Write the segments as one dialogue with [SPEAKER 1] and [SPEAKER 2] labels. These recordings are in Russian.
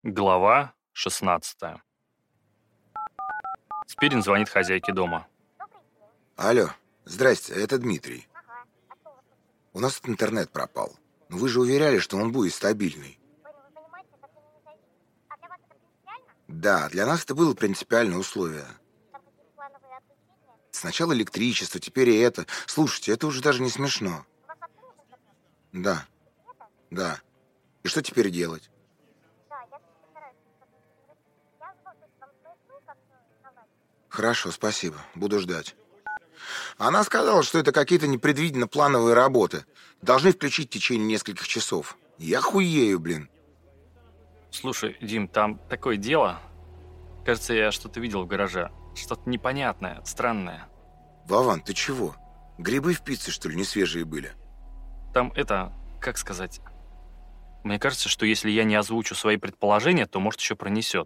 [SPEAKER 1] Глава 16. Спирин звонит хозяйке дома.
[SPEAKER 2] Алло, здрасте, это Дмитрий. У нас тут интернет пропал. Но вы же уверяли, что он будет стабильный. Да, для нас это было принципиальное условие. Сначала электричество, теперь и это. Слушайте, это уже даже не смешно. Да, да. И что теперь делать? Хорошо, спасибо. Буду ждать. Она сказала, что это какие-то непредвиденно плановые работы. Должны включить в течение нескольких часов. Я хуею, блин.
[SPEAKER 1] Слушай, Дим, там такое дело. Кажется, я что-то видел в гараже. Что-то непонятное, странное.
[SPEAKER 2] Вован, ты чего? Грибы в пицце, что ли, не свежие были?
[SPEAKER 1] Там это, как сказать... Мне кажется, что если я не озвучу свои предположения, то, может, еще пронесет.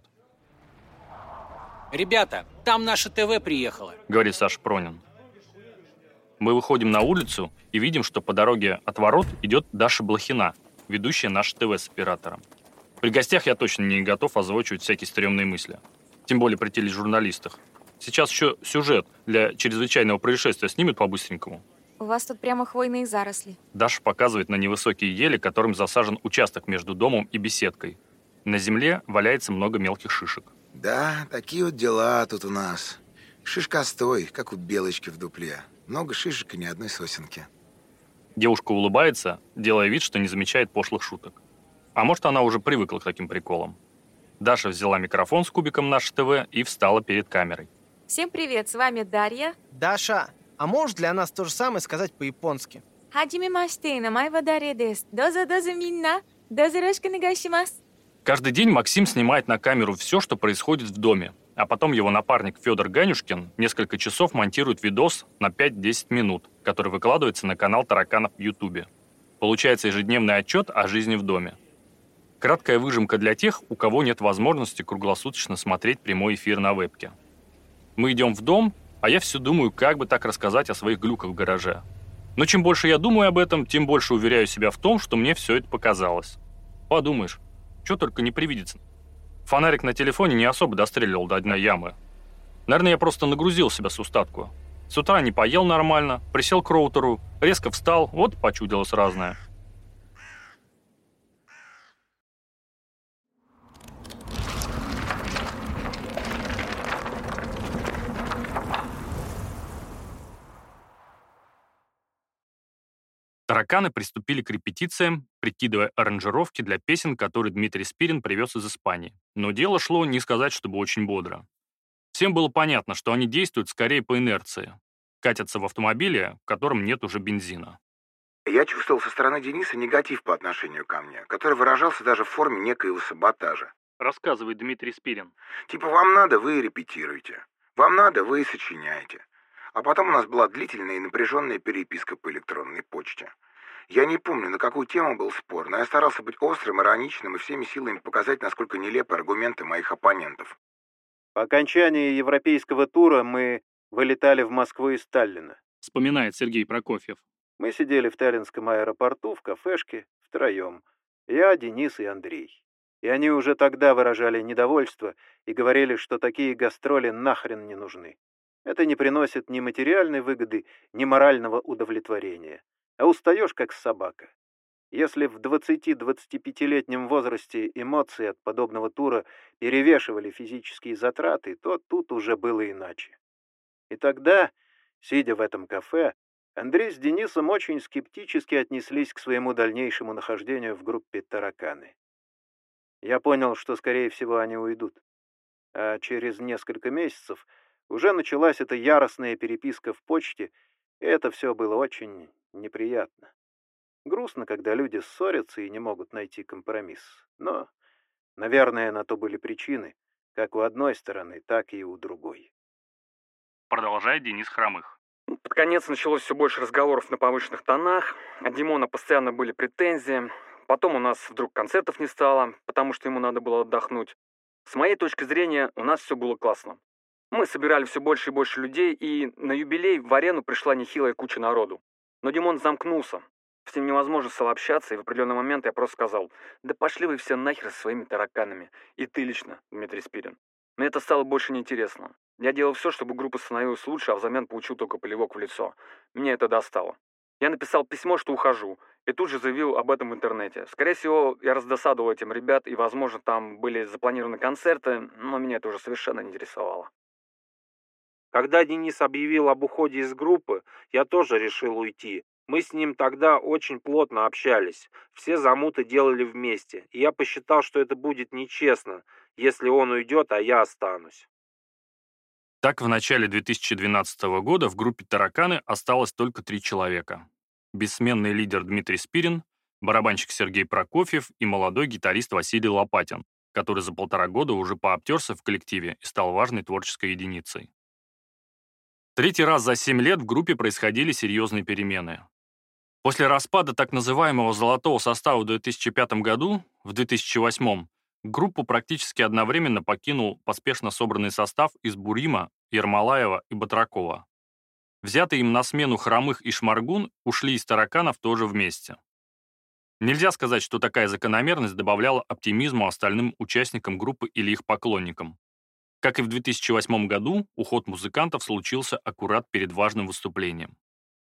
[SPEAKER 3] Ребята, там наше ТВ приехало,
[SPEAKER 1] Говорит Саша Пронин. Мы выходим на улицу и видим, что по дороге от ворот идет Даша Блохина, ведущая наше ТВ с оператором. При гостях я точно не готов озвучивать всякие стрёмные мысли. Тем более при тележурналистах. Сейчас еще сюжет для чрезвычайного происшествия снимет по-быстренькому.
[SPEAKER 4] У вас тут прямо хвойные заросли.
[SPEAKER 1] Даша показывает на невысокие ели, которым засажен участок между домом и беседкой. На земле валяется много мелких шишек.
[SPEAKER 2] Да, такие вот дела тут у нас. Шишкостой, как у белочки в дупле. Много шишек и ни одной сосенки.
[SPEAKER 1] Девушка улыбается, делая вид, что не замечает пошлых шуток. А может, она уже привыкла к таким приколам. Даша взяла микрофон с кубиком «Наше ТВ» и встала перед камерой.
[SPEAKER 4] Всем привет, с вами Дарья.
[SPEAKER 5] Даша, а можешь для нас то же самое сказать по-японски?
[SPEAKER 4] Хаджиме маште, намайва Дарья дес. Доза минна. Доза рошка нагашимас.
[SPEAKER 1] Каждый день Максим снимает на камеру все, что происходит в доме, а потом его напарник Федор Ганюшкин несколько часов монтирует видос на 5-10 минут, который выкладывается на канал Тараканов в Ютубе. Получается ежедневный отчет о жизни в доме. Краткая выжимка для тех, у кого нет возможности круглосуточно смотреть прямой эфир на вебке. Мы идем в дом, а я все думаю, как бы так рассказать о своих глюках в гараже. Но чем больше я думаю об этом, тем больше уверяю себя в том, что мне все это показалось. Подумаешь, что только не привидится. Фонарик на телефоне не особо достреливал до дна ямы. Наверное, я просто нагрузил себя с устатку. С утра не поел нормально, присел к роутеру, резко встал, вот почудилось разное. Тараканы приступили к репетициям, прикидывая аранжировки для песен, которые Дмитрий Спирин привез из Испании. Но дело шло, не сказать, чтобы очень бодро. Всем было понятно, что они действуют скорее по инерции. Катятся в автомобиле, в котором нет уже бензина.
[SPEAKER 2] Я чувствовал со стороны Дениса негатив по отношению ко мне, который выражался даже в форме некоего саботажа.
[SPEAKER 1] Рассказывает Дмитрий Спирин.
[SPEAKER 2] Типа, вам надо, вы репетируете. Вам надо, вы сочиняете. А потом у нас была длительная и напряженная переписка по электронной почте. Я не помню, на какую тему был спор, но я старался быть острым, ироничным и всеми силами показать, насколько нелепы аргументы моих оппонентов.
[SPEAKER 6] По окончании европейского тура мы вылетали в Москву из Таллина.
[SPEAKER 1] Вспоминает Сергей Прокофьев.
[SPEAKER 6] Мы сидели в таллинском аэропорту в кафешке втроем. Я, Денис и Андрей. И они уже тогда выражали недовольство и говорили, что такие гастроли нахрен не нужны. Это не приносит ни материальной выгоды, ни морального удовлетворения. А устаешь, как собака. Если в 20-25-летнем возрасте эмоции от подобного тура перевешивали физические затраты, то тут уже было иначе. И тогда, сидя в этом кафе, Андрей с Денисом очень скептически отнеслись к своему дальнейшему нахождению в группе «Тараканы». Я понял, что, скорее всего, они уйдут. А через несколько месяцев уже началась эта яростная переписка в почте, и это все было очень неприятно. Грустно, когда люди ссорятся и не могут найти компромисс. Но, наверное, на то были причины, как у одной стороны, так и у другой.
[SPEAKER 1] Продолжает Денис Хромых.
[SPEAKER 7] Под конец началось все больше разговоров на повышенных тонах. От Димона постоянно были претензии. Потом у нас вдруг концертов не стало, потому что ему надо было отдохнуть. С моей точки зрения, у нас все было классно. Мы собирали все больше и больше людей, и на юбилей в арену пришла нехилая куча народу. Но Димон замкнулся. С ним невозможно стало общаться, и в определенный момент я просто сказал: да пошли вы все нахер со своими тараканами. И ты лично, Дмитрий Спирин. Мне это стало больше неинтересно. Я делал все, чтобы группа становилась лучше, а взамен получил только плевок в лицо. Меня это достало. Я написал письмо, что ухожу, и тут же заявил об этом в интернете. Скорее всего, я раздосадовал этим ребят, и, возможно, там были запланированы концерты, но меня это уже совершенно не интересовало.
[SPEAKER 8] Когда Денис объявил об уходе из группы, я тоже решил уйти. Мы с ним тогда очень плотно общались, все замуты делали вместе, и я посчитал, что это будет нечестно, если он уйдет, а я останусь.
[SPEAKER 1] Так, в начале 2012 года в группе «Тараканы» осталось только 3 человека. Бессменный лидер Дмитрий Спирин, барабанщик Сергей Прокофьев и молодой гитарист Василий Лопатин, который за 1,5 года уже пообтерся в коллективе и стал важной творческой единицей. Третий раз за 7 лет в группе происходили серьезные перемены. После распада так называемого «золотого состава» в 2005 году, в 2008 группу практически одновременно покинул поспешно собранный состав из Бурима, Ермолаева и Батракова. Взятые им на смену Хромых и Шмаргун ушли из «Тараканов» тоже вместе. Нельзя сказать, что такая закономерность добавляла оптимизму остальным участникам группы или их поклонникам. Как и в 2008 году, уход музыкантов случился аккурат перед важным выступлением.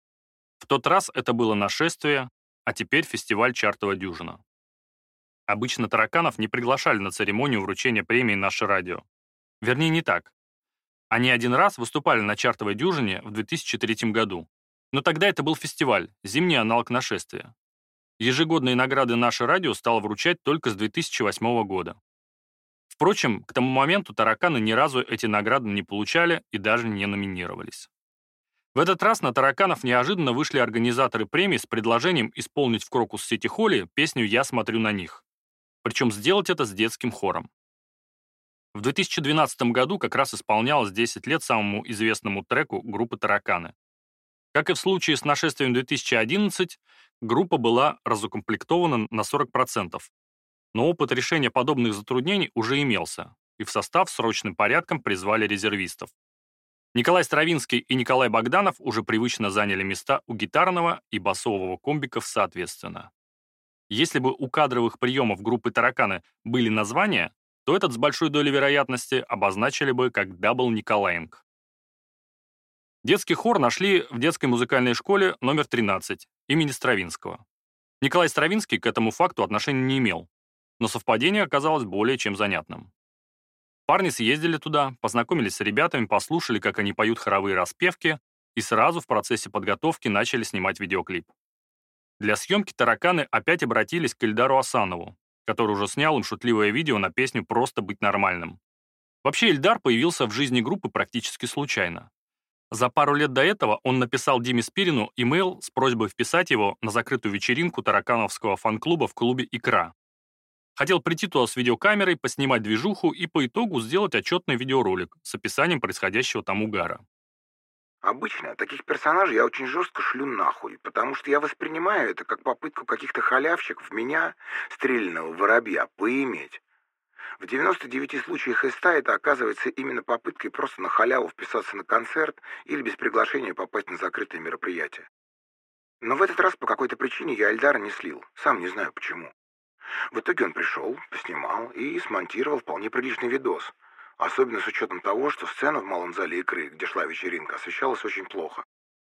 [SPEAKER 1] В тот раз это было «Нашествие», а теперь фестиваль «Чартова дюжина». Обычно «Тараканов» не приглашали на церемонию вручения премии «Наше радио». Вернее, не так. Они один раз выступали на «Чартовой дюжине» в 2003 году. Но тогда это был фестиваль, зимний аналог «Нашествия». Ежегодные награды «Наше радио» стало вручать только с 2008 года. Впрочем, к тому моменту «Тараканы» ни разу эти награды не получали и даже не номинировались. В этот раз на «Тараканов» неожиданно вышли организаторы премии с предложением исполнить в Крокус-Сити-Холле песню «Я смотрю на них». Причем сделать это с детским хором. В 2012 году как раз исполнялось 10 лет самому известному треку группы «Тараканы». Как и в случае с «Нашествием 2011», группа была разукомплектована на 40%, но опыт решения подобных затруднений уже имелся, и в состав срочным порядком призвали резервистов. Николай Стравинский и Николай Богданов уже привычно заняли места у гитарного и басового комбиков соответственно. Если бы у кадровых приемов группы «Тараканы» были названия, то этот с большой долей вероятности обозначили бы как «Дабл Николаенко». Детский хор нашли в детской музыкальной школе номер 13 имени Стравинского. Николай Стравинский к этому факту отношения не имел, но совпадение оказалось более чем занятным. Парни съездили туда, познакомились с ребятами, послушали, как они поют хоровые распевки, и сразу в процессе подготовки начали снимать видеоклип. Для съемки «Тараканы» опять обратились к Эльдару Асанову, который уже снял им шутливое видео на песню «Просто быть нормальным». Вообще Эльдар появился в жизни группы практически случайно. За пару лет до этого он написал Диме Спирину имейл с просьбой вписать его на закрытую вечеринку таракановского фан-клуба в клубе «Икра». Хотел прийти туда с видеокамерой, поснимать движуху и по итогу сделать отчетный видеоролик с описанием происходящего там угара.
[SPEAKER 2] Обычно таких персонажей я очень жестко шлю нахуй, потому что я воспринимаю это как попытку каких-то халявщиков меня, стрелянного воробья, поиметь. В 99 случаях из 100 это оказывается именно попыткой просто на халяву вписаться на концерт или без приглашения попасть на закрытое мероприятие. Но в этот раз по какой-то причине я Эльдара не слил, сам не знаю почему. В итоге он пришел, поснимал и смонтировал вполне приличный видос. Особенно с учетом того, что сцена в малом зале «Икры», где шла вечеринка, освещалась очень плохо.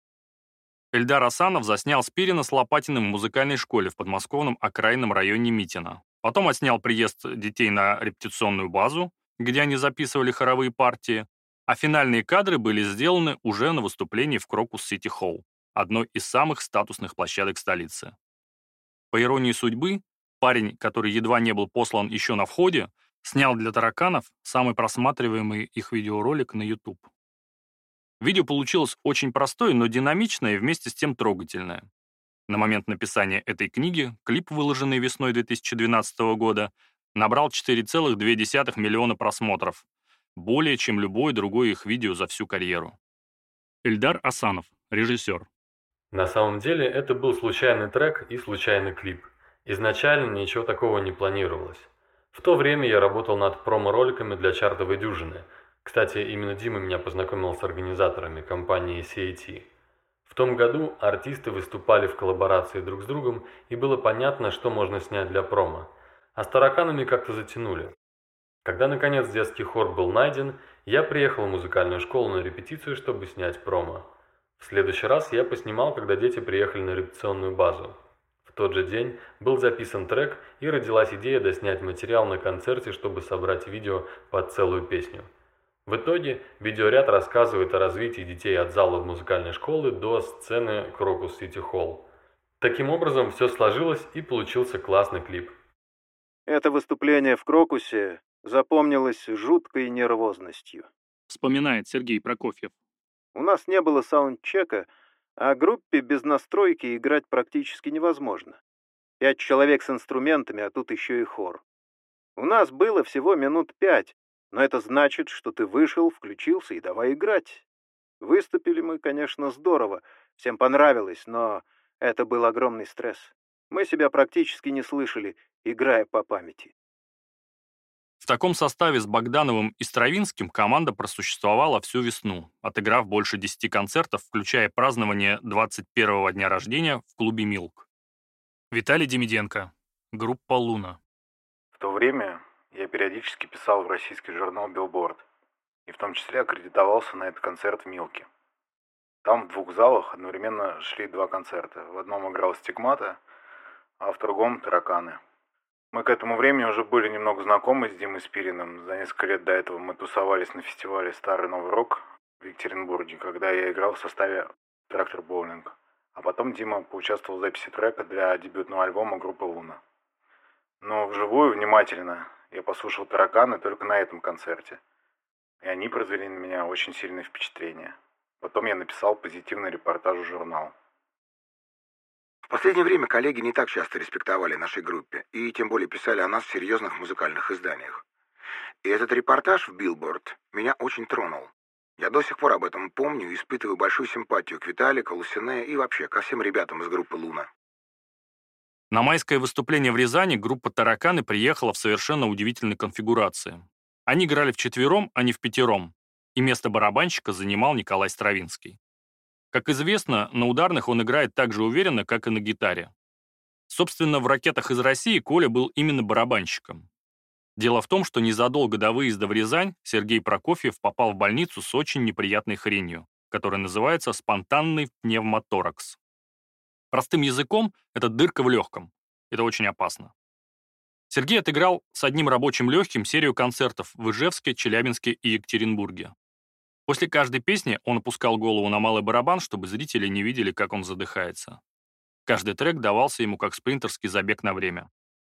[SPEAKER 1] Эльдар Асанов заснял Спирина с Лопатиным в музыкальной школе в подмосковном окраинном районе Митино. Потом отснял приезд детей на репетиционную базу, где они записывали хоровые партии, а финальные кадры были сделаны уже на выступлении в Крокус-Сити-Холл, одной из самых статусных площадок столицы. По иронии судьбы, парень, который едва не был послан еще на входе, снял для «Тараканов» самый просматриваемый их видеоролик на YouTube. Видео получилось очень простое, но динамичное и вместе с тем трогательное. На момент написания этой книги клип, выложенный весной 2012 года, набрал 4,2 миллиона просмотров, более чем любое другое их видео за всю карьеру. Эльдар Асанов, режиссер.
[SPEAKER 9] На самом деле это был случайный трек и случайный клип. Изначально ничего такого не планировалось. В то время я работал над промо-роликами для «Чартовой дюжины». Кстати, именно Дима меня познакомил с организаторами компании CAT. В том году артисты выступали в коллаборации друг с другом, и было понятно, что можно снять для промо. А с тараканами как-то затянули. Когда, наконец, детский хор был найден, я приехал в музыкальную школу на репетицию, чтобы снять промо. В следующий раз я поснимал, когда дети приехали на репетиционную базу. В тот же день был записан трек, и родилась идея доснять материал на концерте, чтобы собрать видео под целую песню. В итоге видеоряд рассказывает о развитии детей от зала музыкальной школы до сцены Крокус Сити Холл. Таким образом, все сложилось и получился классный клип.
[SPEAKER 6] Это выступление в Крокусе запомнилось жуткой нервозностью.
[SPEAKER 1] Вспоминает Сергей Прокофьев.
[SPEAKER 6] У нас не было саундчека, а группе без настройки играть практически невозможно. 5 человек с инструментами, а тут еще и хор. У нас было всего минут 5, но это значит, что ты вышел, включился и давай играть. Выступили мы, конечно, здорово, всем понравилось, но это был огромный стресс. Мы себя практически не слышали, играя по памяти.
[SPEAKER 1] В таком составе с Богдановым и Стравинским команда просуществовала всю весну, отыграв больше 10 концертов, включая празднование 21-го дня рождения в клубе «Милк». Виталий Демиденко, группа «Луна».
[SPEAKER 2] В то время я периодически писал в российский журнал «Билборд», и в том числе аккредитовался на этот концерт в «Милке». Там в 2 залах одновременно шли 2 концерта. В одном играл «Стигмата», а в другом «Тараканы». Мы к этому времени уже были немного знакомы с Димой Спириным. За несколько лет до этого мы тусовались на фестивале «Старый Новый Рок» в Екатеринбурге, когда я играл в составе «Трактор Боулинг». А потом Дима поучаствовал в записи трека для дебютного альбома группы «Луна». Но вживую, внимательно, я послушал «Тараканы» только на этом концерте. И они произвели на меня очень сильное впечатление. Потом я написал позитивный репортаж в журнал. В последнее время коллеги не так часто респектовали нашей группе, и тем более писали о нас в серьезных музыкальных изданиях. И этот репортаж в «Билборд» меня очень тронул. Я до сих пор об этом помню и испытываю большую симпатию к Виталику, Лусине и вообще ко всем ребятам из группы «Луна».
[SPEAKER 1] На майское выступление в Рязани группа «Тараканы» приехала в совершенно удивительной конфигурации. Они играли вчетвером, а не впятером, и место барабанщика занимал Николай Стравинский. Как известно, на ударных он играет так же уверенно, как и на гитаре. Собственно, в «Ракетах из России» Коля был именно барабанщиком. Дело в том, что незадолго до выезда в Рязань Сергей Прокофьев попал в больницу с очень неприятной хренью, которая называется спонтанный пневмоторакс. Простым языком — это дырка в легком. Это очень опасно. Сергей отыграл с одним рабочим легким серию концертов в Ижевске, Челябинске и Екатеринбурге. После каждой песни он опускал голову на малый барабан, чтобы зрители не видели, как он задыхается. Каждый трек давался ему как спринтерский забег на время.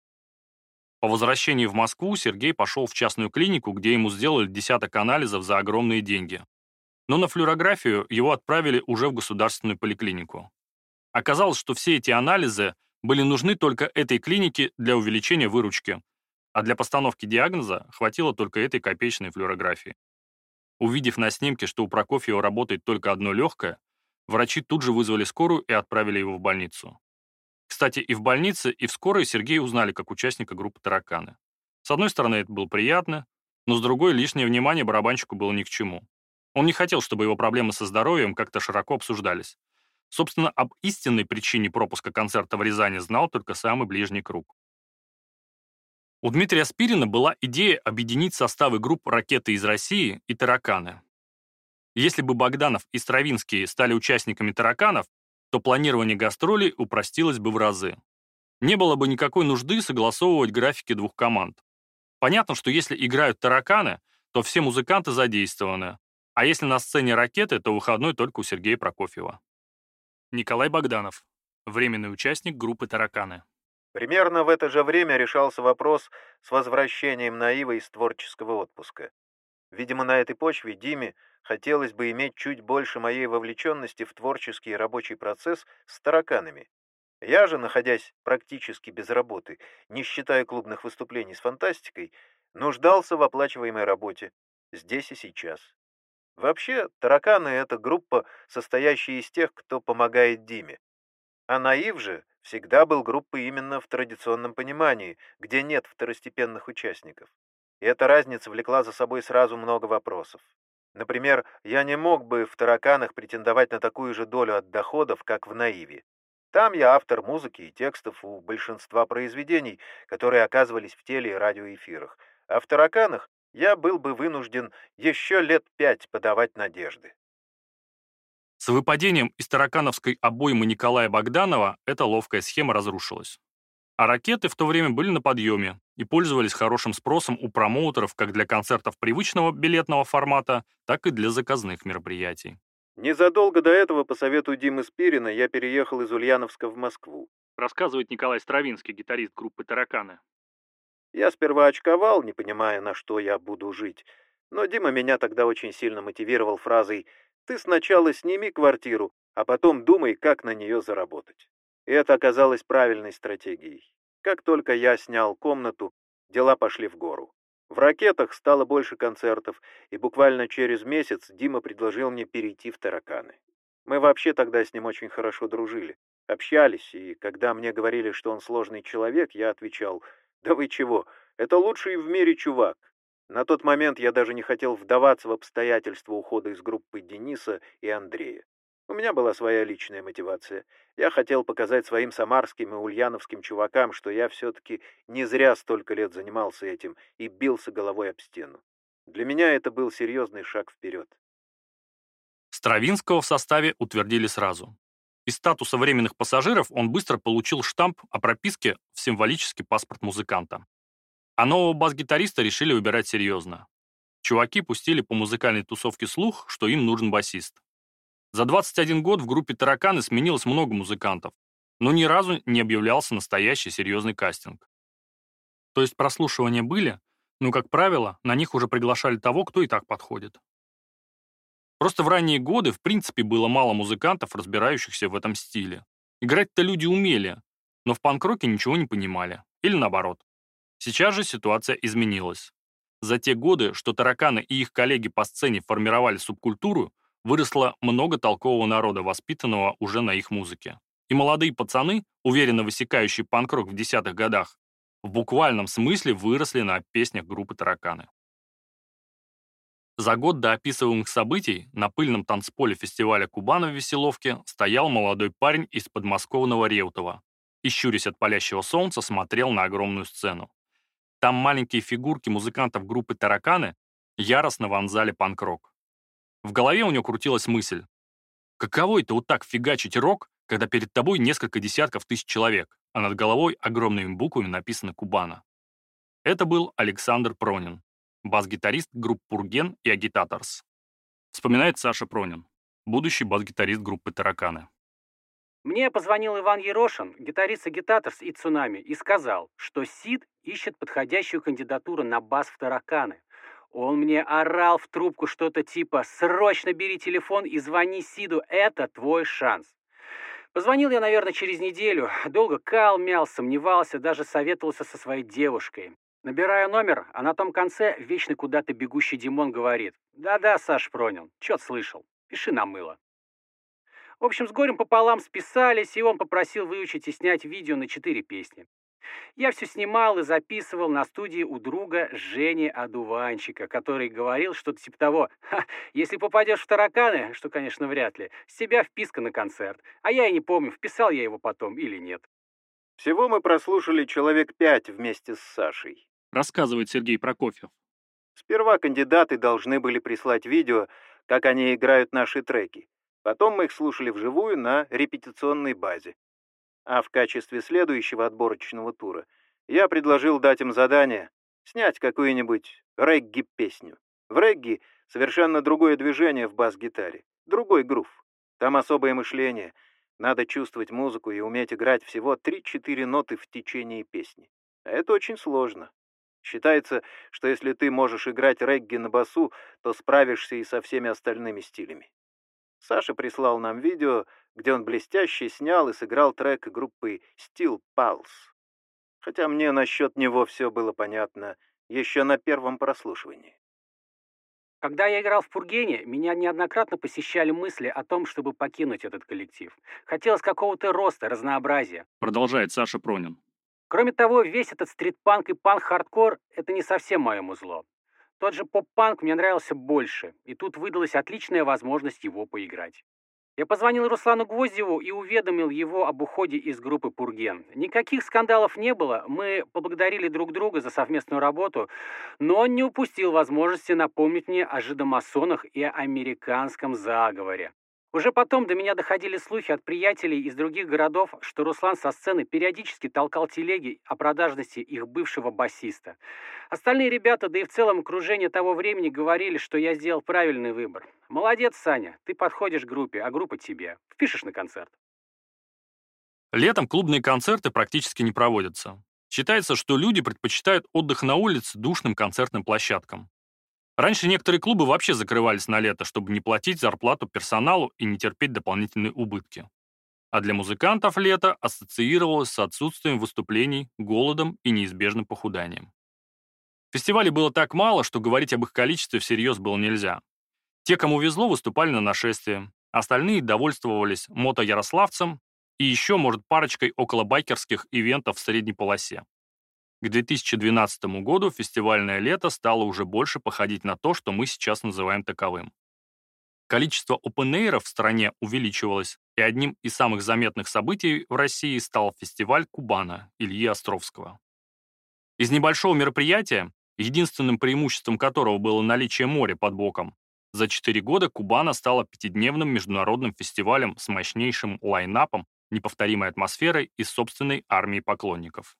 [SPEAKER 1] По возвращении в Москву Сергей пошел в частную клинику, где ему сделали десяток анализов за огромные деньги. Но на флюорографию его отправили уже в государственную поликлинику. Оказалось, что все эти анализы были нужны только этой клинике для увеличения выручки, а для постановки диагноза хватило только этой копеечной флюорографии. Увидев на снимке, что у Прокофьева работает только одно легкое, врачи тут же вызвали скорую и отправили его в больницу. Кстати, и в больнице, и в скорой Сергея узнали как участника группы «Тараканы». С одной стороны, это было приятно, но с другой, лишнее внимание барабанщику было ни к чему. Он не хотел, чтобы его проблемы со здоровьем как-то широко обсуждались. Собственно, об истинной причине пропуска концерта в Рязани знал только самый ближний круг. У Дмитрия Спирина была идея объединить составы групп «Ракеты из России» и «Тараканы». Если бы Богданов и Стравинский стали участниками «Тараканов», то планирование гастролей упростилось бы в разы. Не было бы никакой нужды согласовывать графики 2 команд. Понятно, что если играют «Тараканы», то все музыканты задействованы, а если на сцене «Ракеты», то выходной только у Сергея Прокофьева. Николай Богданов, временный участник группы «Тараканы».
[SPEAKER 6] Примерно в это же время решался вопрос с возвращением Наива из творческого отпуска. Видимо, на этой почве Диме хотелось бы иметь чуть больше моей вовлеченности в творческий и рабочий процесс с «Тараканами». Я же, находясь практически без работы, не считая клубных выступлений с фантастикой, нуждался в оплачиваемой работе здесь и сейчас. Вообще, «Тараканы» — это группа, состоящая из тех, кто помогает Диме. А «Наив» же всегда был группой именно в традиционном понимании, где нет второстепенных участников. И эта разница влекла за собой сразу много вопросов. Например, я не мог бы в «Тараканах» претендовать на такую же долю от доходов, как в «Наиве». Там я автор музыки и текстов у большинства произведений, которые оказывались в теле- и радиоэфирах. А в «Тараканах» я был бы вынужден еще лет 5 подавать надежды.
[SPEAKER 1] С выпадением из таракановской обоймы Николая Богданова эта ловкая схема разрушилась. А ракеты в то время были на подъеме и пользовались хорошим спросом у промоутеров как для концертов привычного билетного формата, так и для заказных мероприятий.
[SPEAKER 6] Незадолго до этого, по совету Димы Спирина, я переехал из Ульяновска в Москву.
[SPEAKER 1] Рассказывает Николай Стравинский, гитарист группы «Тараканы».
[SPEAKER 6] Я сперва очковал, не понимая, на что я буду жить, но Дима меня тогда очень сильно мотивировал фразой «Ты сначала сними квартиру, а потом думай, как на нее заработать». И это оказалось правильной стратегией. Как только я снял комнату, дела пошли в гору. В «Ракетах» стало больше концертов, и буквально через месяц Дима предложил мне перейти в «Тараканы». Мы вообще тогда с ним очень хорошо дружили, общались, и когда мне говорили, что он сложный человек, я отвечал: «Да вы чего, это лучший в мире чувак». На тот момент я даже не хотел вдаваться в обстоятельства ухода из группы Дениса и Андрея. У меня была своя личная мотивация. Я хотел показать своим самарским и ульяновским чувакам, что я все-таки не зря столько лет занимался этим и бился головой об стену. Для меня это был серьезный шаг вперед.
[SPEAKER 1] Стравинского в составе утвердили сразу. Из статуса временных пассажиров он быстро получил штамп о прописке в символический паспорт музыканта. А нового бас-гитариста решили выбирать серьезно. Чуваки пустили по музыкальной тусовке слух, что им нужен басист. За 21 год в группе «Тараканы» сменилось много музыкантов, но ни разу не объявлялся настоящий серьезный кастинг. То есть прослушивания были, но, как правило, на них уже приглашали того, кто и так подходит. Просто в ранние годы в принципе было мало музыкантов, разбирающихся в этом стиле. Играть-то люди умели, но в панк-роке ничего не понимали. Или наоборот. Сейчас же ситуация изменилась. За те годы, что «Тараканы» и их коллеги по сцене формировали субкультуру, выросло много толкового народа, воспитанного уже на их музыке. И молодые пацаны, уверенно высекающие панк-рок в 10-х годах, в буквальном смысле выросли на песнях группы «Тараканы». За год до описываемых событий на пыльном танцполе фестиваля «Кубана» в Веселовке стоял молодой парень из подмосковного Реутова и, щурясь от палящего солнца, смотрел на огромную сцену. Там маленькие фигурки музыкантов группы «Тараканы» яростно вонзали панк-рок. В голове у него крутилась мысль: каково это вот так фигачить рок, когда перед тобой несколько десятков тысяч человек, а над головой огромными буквами написано «Кубана». Это был Александр Пронин, бас-гитарист групп «Пурген» и «Агитаторс». Вспоминает Саша Пронин, будущий бас-гитарист группы «Тараканы».
[SPEAKER 3] Мне позвонил Иван Ерошин, гитарист «Агитаторс» и «Цунами», и сказал, что СИД ищет подходящую кандидатуру на бас в «Тараканы». Он мне орал в трубку что-то типа «Срочно бери телефон и звони Сиду, это твой шанс». Позвонил я, наверное, через неделю. Долго кал, мял, сомневался, даже советовался со своей девушкой. Набираю номер, а на том конце вечный куда-то бегущий Димон говорит: «Да-да, Саш Пронин, чё-то слышал, пиши на мыло». В общем, с горем пополам списались, и он попросил выучить и снять видео на 4 песни. Я все снимал и записывал на студии у друга Жени Одуванчика, который говорил что-то типа того: если попадешь в «Тараканы», что, конечно, вряд ли, с тебя вписка на концерт. А я и не помню, вписал я его потом или нет.
[SPEAKER 6] Всего мы прослушали человек 5 вместе с Сашей.
[SPEAKER 1] Рассказывает Сергей Прокофьев.
[SPEAKER 6] Сперва кандидаты должны были прислать видео, как они играют наши треки. Потом мы их слушали вживую на репетиционной базе. А в качестве следующего отборочного тура я предложил дать им задание снять какую-нибудь регги-песню. В регги совершенно другое движение в бас-гитаре, другой грув. Там особое мышление. Надо чувствовать музыку и уметь играть всего 3-4 ноты в течение песни. А это очень сложно. Считается, что если ты можешь играть регги на басу, то справишься и со всеми остальными стилями. Саша прислал нам видео, где он блестяще снял и сыграл трек группы Steel Pulse. Хотя мне насчет него все было понятно еще на первом прослушивании.
[SPEAKER 3] Когда я играл в «Пургене», меня неоднократно посещали мысли о том, чтобы покинуть этот коллектив. Хотелось какого-то роста, разнообразия.
[SPEAKER 1] Продолжает Саша Пронин.
[SPEAKER 3] Кроме того, весь этот стрит-панк и панк-хардкор — это не совсем мое музло. Тот же поп-панк мне нравился больше, и тут выдалась отличная возможность его поиграть. Я позвонил Руслану Гвоздеву и уведомил его об уходе из группы «Пурген». Никаких скандалов не было, мы поблагодарили друг друга за совместную работу, но он не упустил возможности напомнить мне о жидомасонах и о американском заговоре. Уже потом до меня доходили слухи от приятелей из других городов, что Руслан со сцены периодически толкал телеги о продажности их бывшего басиста. Остальные ребята, да и в целом окружение того времени говорили, что я сделал правильный выбор. Молодец, Саня, ты подходишь к группе, а группа тебе. Впишешь на концерт.
[SPEAKER 1] Летом клубные концерты практически не проводятся. Считается, что люди предпочитают отдых на улице душным концертным площадкам. Раньше некоторые клубы вообще закрывались на лето, чтобы не платить зарплату персоналу и не терпеть дополнительные убытки. А для музыкантов лето ассоциировалось с отсутствием выступлений, голодом и неизбежным похуданием. Фестивалей было так мало, что говорить об их количестве всерьез было нельзя. Те, кому везло, выступали на нашествии, остальные довольствовались мото-ярославцем и еще, может, парочкой околобайкерских ивентов в средней полосе. К 2012 году фестивальное лето стало уже больше походить на то, что мы сейчас называем таковым. Количество опен-эйров в стране увеличивалось, и одним из самых заметных событий в России стал фестиваль Кубана Ильи Островского. Из небольшого мероприятия, единственным преимуществом которого было наличие моря под боком, за 4 года Кубана стала пятидневным международным фестивалем с мощнейшим лайнапом, неповторимой атмосферой и собственной армией поклонников.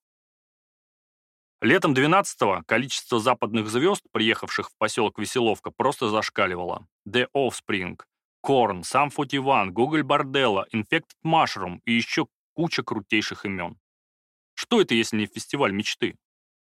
[SPEAKER 1] Летом 12-го количество западных звезд, приехавших в поселок Веселовка, просто зашкаливало. The Offspring, Korn, Sum 41, Google Bordello, Infected Mushroom и еще куча крутейших имен. Что это, если не фестиваль мечты?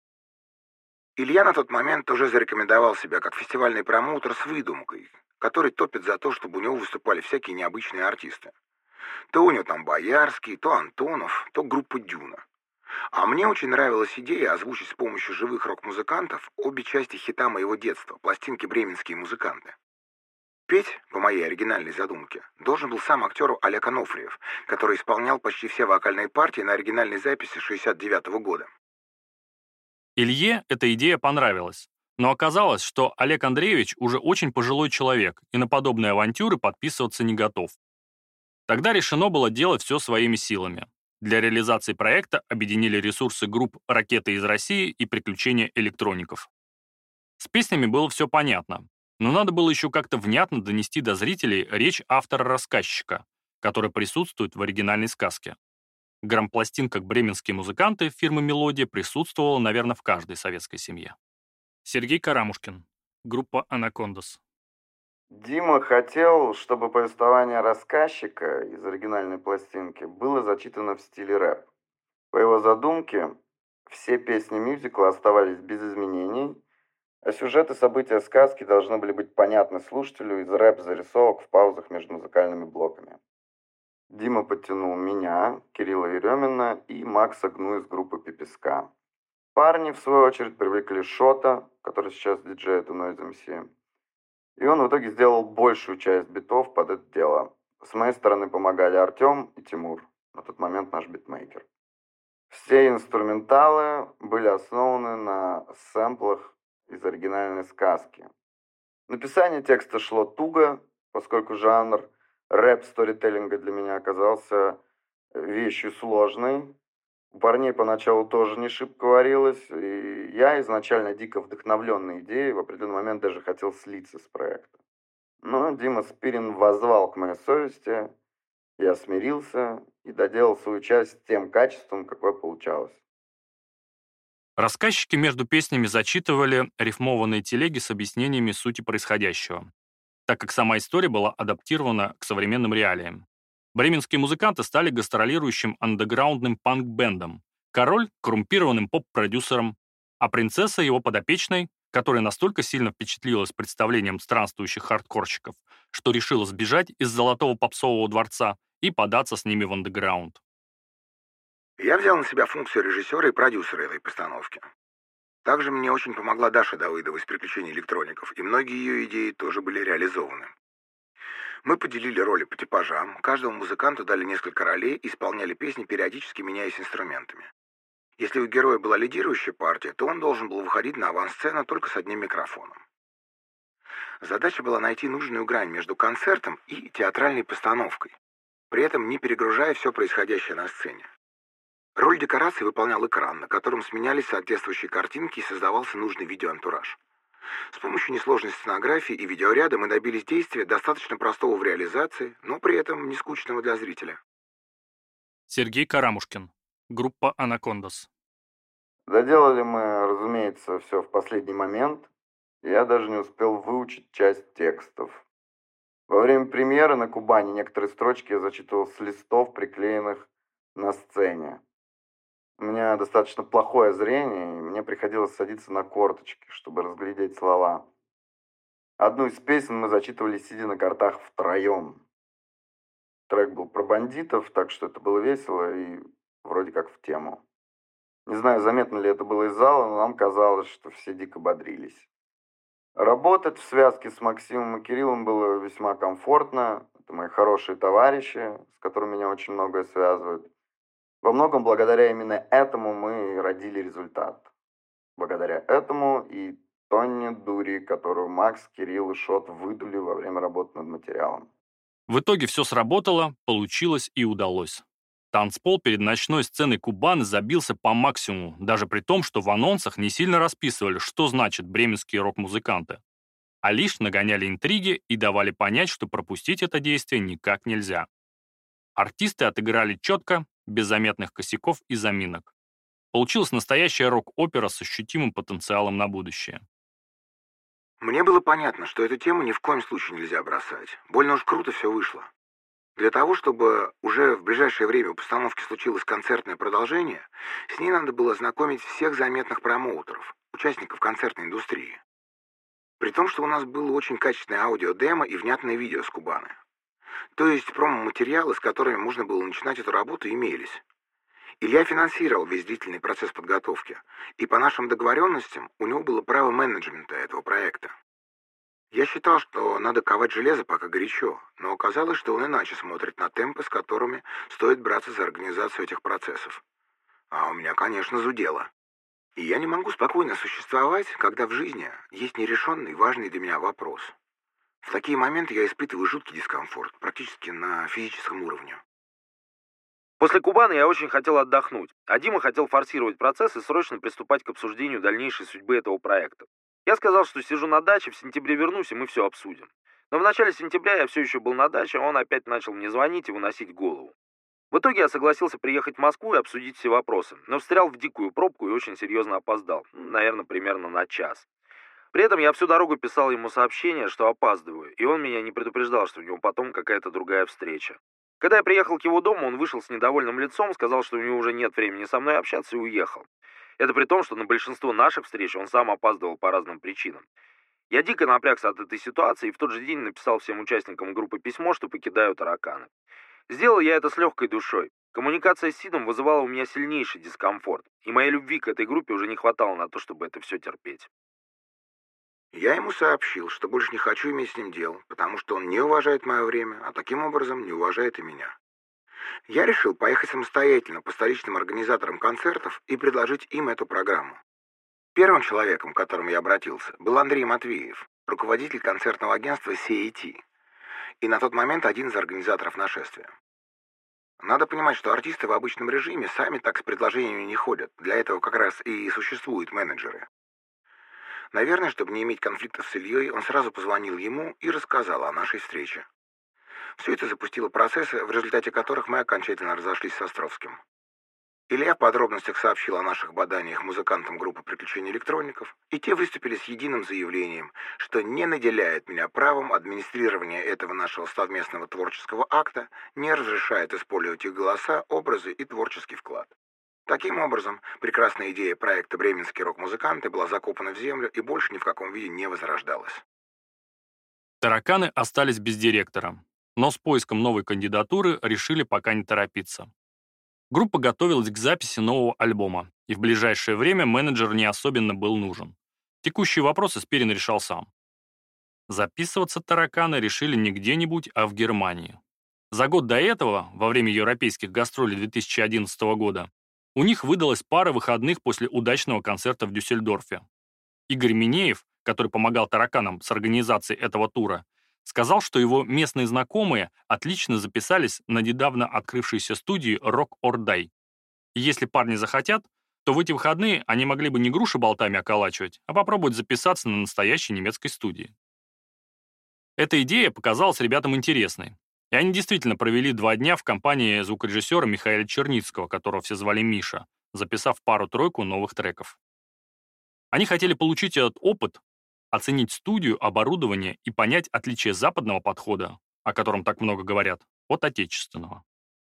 [SPEAKER 2] Илья на тот момент уже зарекомендовал себя как фестивальный промоутер с выдумкой, который топит за то, чтобы у него выступали всякие необычные артисты. То у него там Боярский, то Антонов, то группа Дюна. А мне очень нравилась идея озвучить с помощью живых рок-музыкантов обе части хита моего детства, пластинки «Бременские музыканты». Петь, по моей оригинальной задумке, должен был сам актер Олег Анофриев, который исполнял почти все вокальные партии на оригинальной записи 1969 года.
[SPEAKER 1] Илье эта идея понравилась, но оказалось, что Олег Андреевич уже очень пожилой человек и на подобные авантюры подписываться не готов. Тогда решено было делать все своими силами. Для реализации проекта объединили ресурсы групп «Ракеты из России» и «Приключения электроников». С песнями было все понятно, но надо было еще как-то внятно донести до зрителей речь автора-рассказчика, который присутствует в оригинальной сказке. Грампластинка «Бременские музыканты» фирмы «Мелодия» присутствовала, наверное, в каждой советской семье. Сергей Карамушкин, группа «Анакондас».
[SPEAKER 10] Дима хотел, чтобы повествование рассказчика из оригинальной пластинки было зачитано в стиле рэп. По его задумке, все песни мюзикла оставались без изменений, а сюжет и события сказки должны были быть понятны слушателю из рэп-зарисовок в паузах между музыкальными блоками. Дима подтянул меня, Кирилла Еремина и Макса Гну из группы «Пиписка». Парни, в свою очередь, привлекли Шота, который сейчас диджеет у Noise MC. И он в итоге сделал большую часть битов под это дело. С моей стороны помогали Артем и Тимур, на тот момент наш битмейкер. Все инструменталы были основаны на сэмплах из оригинальной сказки. Написание текста шло туго, поскольку жанр рэп-сторителлинга для меня оказался вещью сложной. У парней поначалу тоже не шибко варилось, и я изначально дико вдохновленной идеей в определенный момент даже хотел слиться с проектом. Но Дима Спирин воззвал к моей совести, я смирился и доделал свою часть тем качеством, какое получалось.
[SPEAKER 1] Рассказчики между песнями зачитывали рифмованные телеги с объяснениями сути происходящего, так как сама история была адаптирована к современным реалиям. Бременские музыканты стали гастролирующим андеграундным панк-бендом, король — коррумпированным поп-продюсером, а принцесса его подопечной, которая настолько сильно впечатлилась представлением странствующих хардкорщиков, что решила сбежать из золотого попсового дворца и податься с ними в андеграунд.
[SPEAKER 2] Я взял на себя функцию режиссера и продюсера этой постановки. Также мне очень помогла Даша Давыдова из «Приключений электроников», и многие ее идеи тоже были реализованы. Мы поделили роли по типажам, каждому музыканту дали несколько ролей и исполняли песни, периодически меняясь инструментами. Если у героя была лидирующая партия, то он должен был выходить на авансцену только с одним микрофоном. Задача была найти нужную грань между концертом и театральной постановкой, при этом не перегружая все происходящее на сцене. Роль декорации выполнял экран, на котором сменялись соответствующие картинки и создавался нужный видеоантураж. С помощью несложной сценографии и видеоряда мы добились действия, достаточно простого в реализации, но при этом не скучного для зрителя.
[SPEAKER 1] Сергей Карамушкин. Группа «Анакондас».
[SPEAKER 10] Доделали мы, разумеется, все в последний момент. Я даже не успел выучить часть текстов. Во время премьеры на Кубани некоторые строчки я зачитывал с листов, приклеенных на сцене. У меня достаточно плохое зрение, и мне приходилось садиться на корточки, чтобы разглядеть слова. Одну из песен мы зачитывали, сидя на картах втроем. Трек был про бандитов, так что это было весело и вроде как в тему. Не знаю, заметно ли это было из зала, но нам казалось, что все дико бодрились. Работать в связке с Максимом и Кириллом было весьма комфортно. Это мои хорошие товарищи, с которыми меня очень многое связывает. Во многом благодаря именно этому мы родили результат. Благодаря этому и Тонне дури, которую Макс, Кирилл и Шот выдули во время работы над материалом.
[SPEAKER 1] В итоге все сработало, получилось и удалось. Танцпол перед ночной сценой Кубаны забился по максимуму, даже при том, что в анонсах не сильно расписывали, что значит бременские рок-музыканты, а лишь нагоняли интриги и давали понять, что пропустить это действие никак нельзя. Артисты отыграли четко, без заметных косяков и заминок. Получилась настоящая рок-опера с ощутимым потенциалом на будущее.
[SPEAKER 2] Мне было понятно, что эту тему ни в коем случае нельзя бросать. Больно уж круто все вышло. Для того, чтобы уже в ближайшее время у постановки случилось концертное продолжение, с ней надо было знакомить всех заметных промоутеров, участников концертной индустрии. При том, что у нас было очень качественное аудиодемо и внятное видео с Кубаны. То есть промо-материалы, с которыми можно было начинать эту работу, имелись. Илья финансировал весь длительный процесс подготовки, и по нашим договоренностям у него было право менеджмента этого проекта. Я считал, что надо ковать железо пока горячо, но оказалось, что он иначе смотрит на темпы, с которыми стоит браться за организацию этих процессов. А у меня, конечно, зудело. И я не могу спокойно существовать, когда в жизни есть нерешенный, важный для меня вопрос. В такие моменты я испытываю жуткий дискомфорт, практически на физическом уровне.
[SPEAKER 8] После Кубаны я очень хотел отдохнуть, а Дима хотел форсировать процесс и срочно приступать к обсуждению дальнейшей судьбы этого проекта. Я сказал, что сижу на даче, в сентябре вернусь, и мы все обсудим. Но в начале сентября я все еще был на даче, а он опять начал мне звонить и выносить голову. В итоге я согласился приехать в Москву и обсудить все вопросы, но встрял в дикую пробку и очень серьезно опоздал, наверное, примерно на час. При этом я всю дорогу писал ему сообщение, что опаздываю, и он меня не предупреждал, что у него потом какая-то другая встреча. Когда я приехал к его дому, он вышел с недовольным лицом, сказал, что у него уже нет времени со мной общаться, и уехал. Это при том, что на большинство наших встреч он сам опаздывал по разным причинам. Я дико напрягся от этой ситуации и в тот же день написал всем участникам группы письмо, что покидаю тараканы. Сделал я это с легкой душой. Коммуникация с Сидом вызывала у меня сильнейший дискомфорт, и моей любви к этой группе уже не хватало на то, чтобы это все терпеть.
[SPEAKER 2] Я ему сообщил, что больше не хочу иметь с ним дел, потому что он не уважает мое время, а таким образом не уважает и меня. Я решил поехать самостоятельно по столичным организаторам концертов и предложить им эту программу. Первым человеком, к которому я обратился, был Андрей Матвеев, руководитель концертного агентства CAT, и на тот момент один из организаторов нашествия. Надо понимать, что артисты в обычном режиме сами так с предложениями не ходят, для этого как раз и существуют менеджеры. Наверное, чтобы не иметь конфликтов с Ильей, он сразу позвонил ему и рассказал о нашей встрече. Все это запустило процессы, в результате которых мы окончательно разошлись с Островским. Илья в подробностях сообщил о наших боданиях музыкантам группы «Приключения электроников», и те выступили с единым заявлением, что не наделяет меня правом администрирования этого нашего совместного творческого акта, не разрешает использовать их голоса, образы и творческий вклад. Таким образом, прекрасная идея проекта «Бременские рок-музыканты» была закопана в землю и больше ни в каком виде не возрождалась.
[SPEAKER 1] Тараканы остались без директора, но с поиском новой кандидатуры решили пока не торопиться. Группа готовилась к записи нового альбома, и в ближайшее время менеджер не особенно был нужен. Текущие вопросы Спирин решал сам. Записываться тараканы решили не где-нибудь, а в Германии. За год до этого, во время европейских гастролей 2011 года, У них выдалась пара выходных после удачного концерта в Дюссельдорфе. Игорь Минеев, который помогал тараканам с организацией этого тура, сказал, что его местные знакомые отлично записались на недавно открывшейся студии Rock or Die. И если парни захотят, то в эти выходные они могли бы не груши болтами околачивать, а попробовать записаться на настоящей немецкой студии. Эта идея показалась ребятам интересной. И они действительно провели 2 дня в компании звукорежиссера Михаила Черницкого, которого все звали Миша, записав пару-тройку новых треков. Они хотели получить этот опыт, оценить студию, оборудование и понять отличие западного подхода, о котором так много говорят, от отечественного.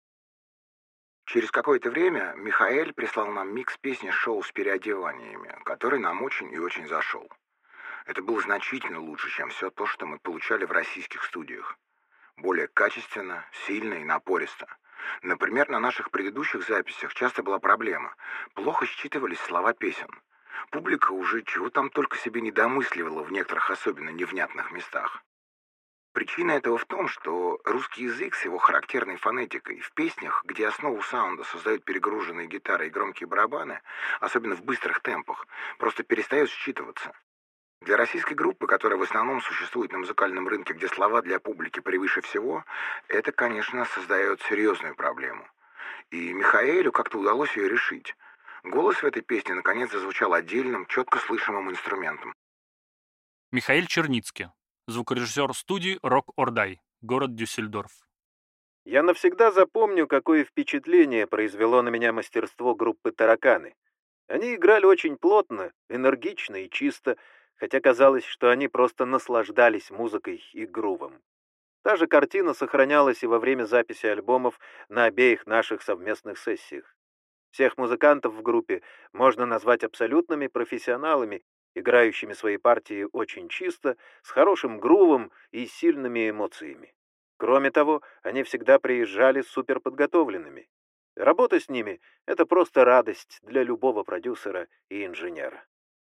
[SPEAKER 2] Через какое-то время Михаэль прислал нам микс песни «Шоу с переодеваниями», который нам очень и очень зашел. Это было значительно лучше, чем все то, что мы получали в российских студиях. Более качественно, сильно и напористо. Например, на наших предыдущих записях часто была проблема. Плохо считывались слова песен. Публика уже чего там только себе не домысливала в некоторых особенно невнятных местах. Причина этого в том, что русский язык с его характерной фонетикой в песнях, где основу саунда создают перегруженные гитары и громкие барабаны, особенно в быстрых темпах, просто перестает считываться. Для российской группы, которая в основном существует на музыкальном рынке, где слова для публики превыше всего, это, конечно, создает серьезную проблему. И Михаэлю как-то удалось ее решить. Голос в этой песне наконец зазвучал отдельным, четко слышимым инструментом.
[SPEAKER 1] Михаил Черницкий, звукорежиссер студии Rock or Die, город Дюссельдорф.
[SPEAKER 6] Я навсегда запомню, какое впечатление произвело на меня мастерство группы «Тараканы». Они играли очень плотно, энергично и чисто, хотя казалось, что они просто наслаждались музыкой и грувом. Та же картина сохранялась и во время записи альбомов на обеих наших совместных сессиях. Всех музыкантов в группе можно назвать абсолютными профессионалами, играющими свои партии очень чисто, с хорошим грувом и сильными эмоциями. Кроме того, они всегда приезжали суперподготовленными. Работа с ними — это просто радость для любого продюсера и инженера.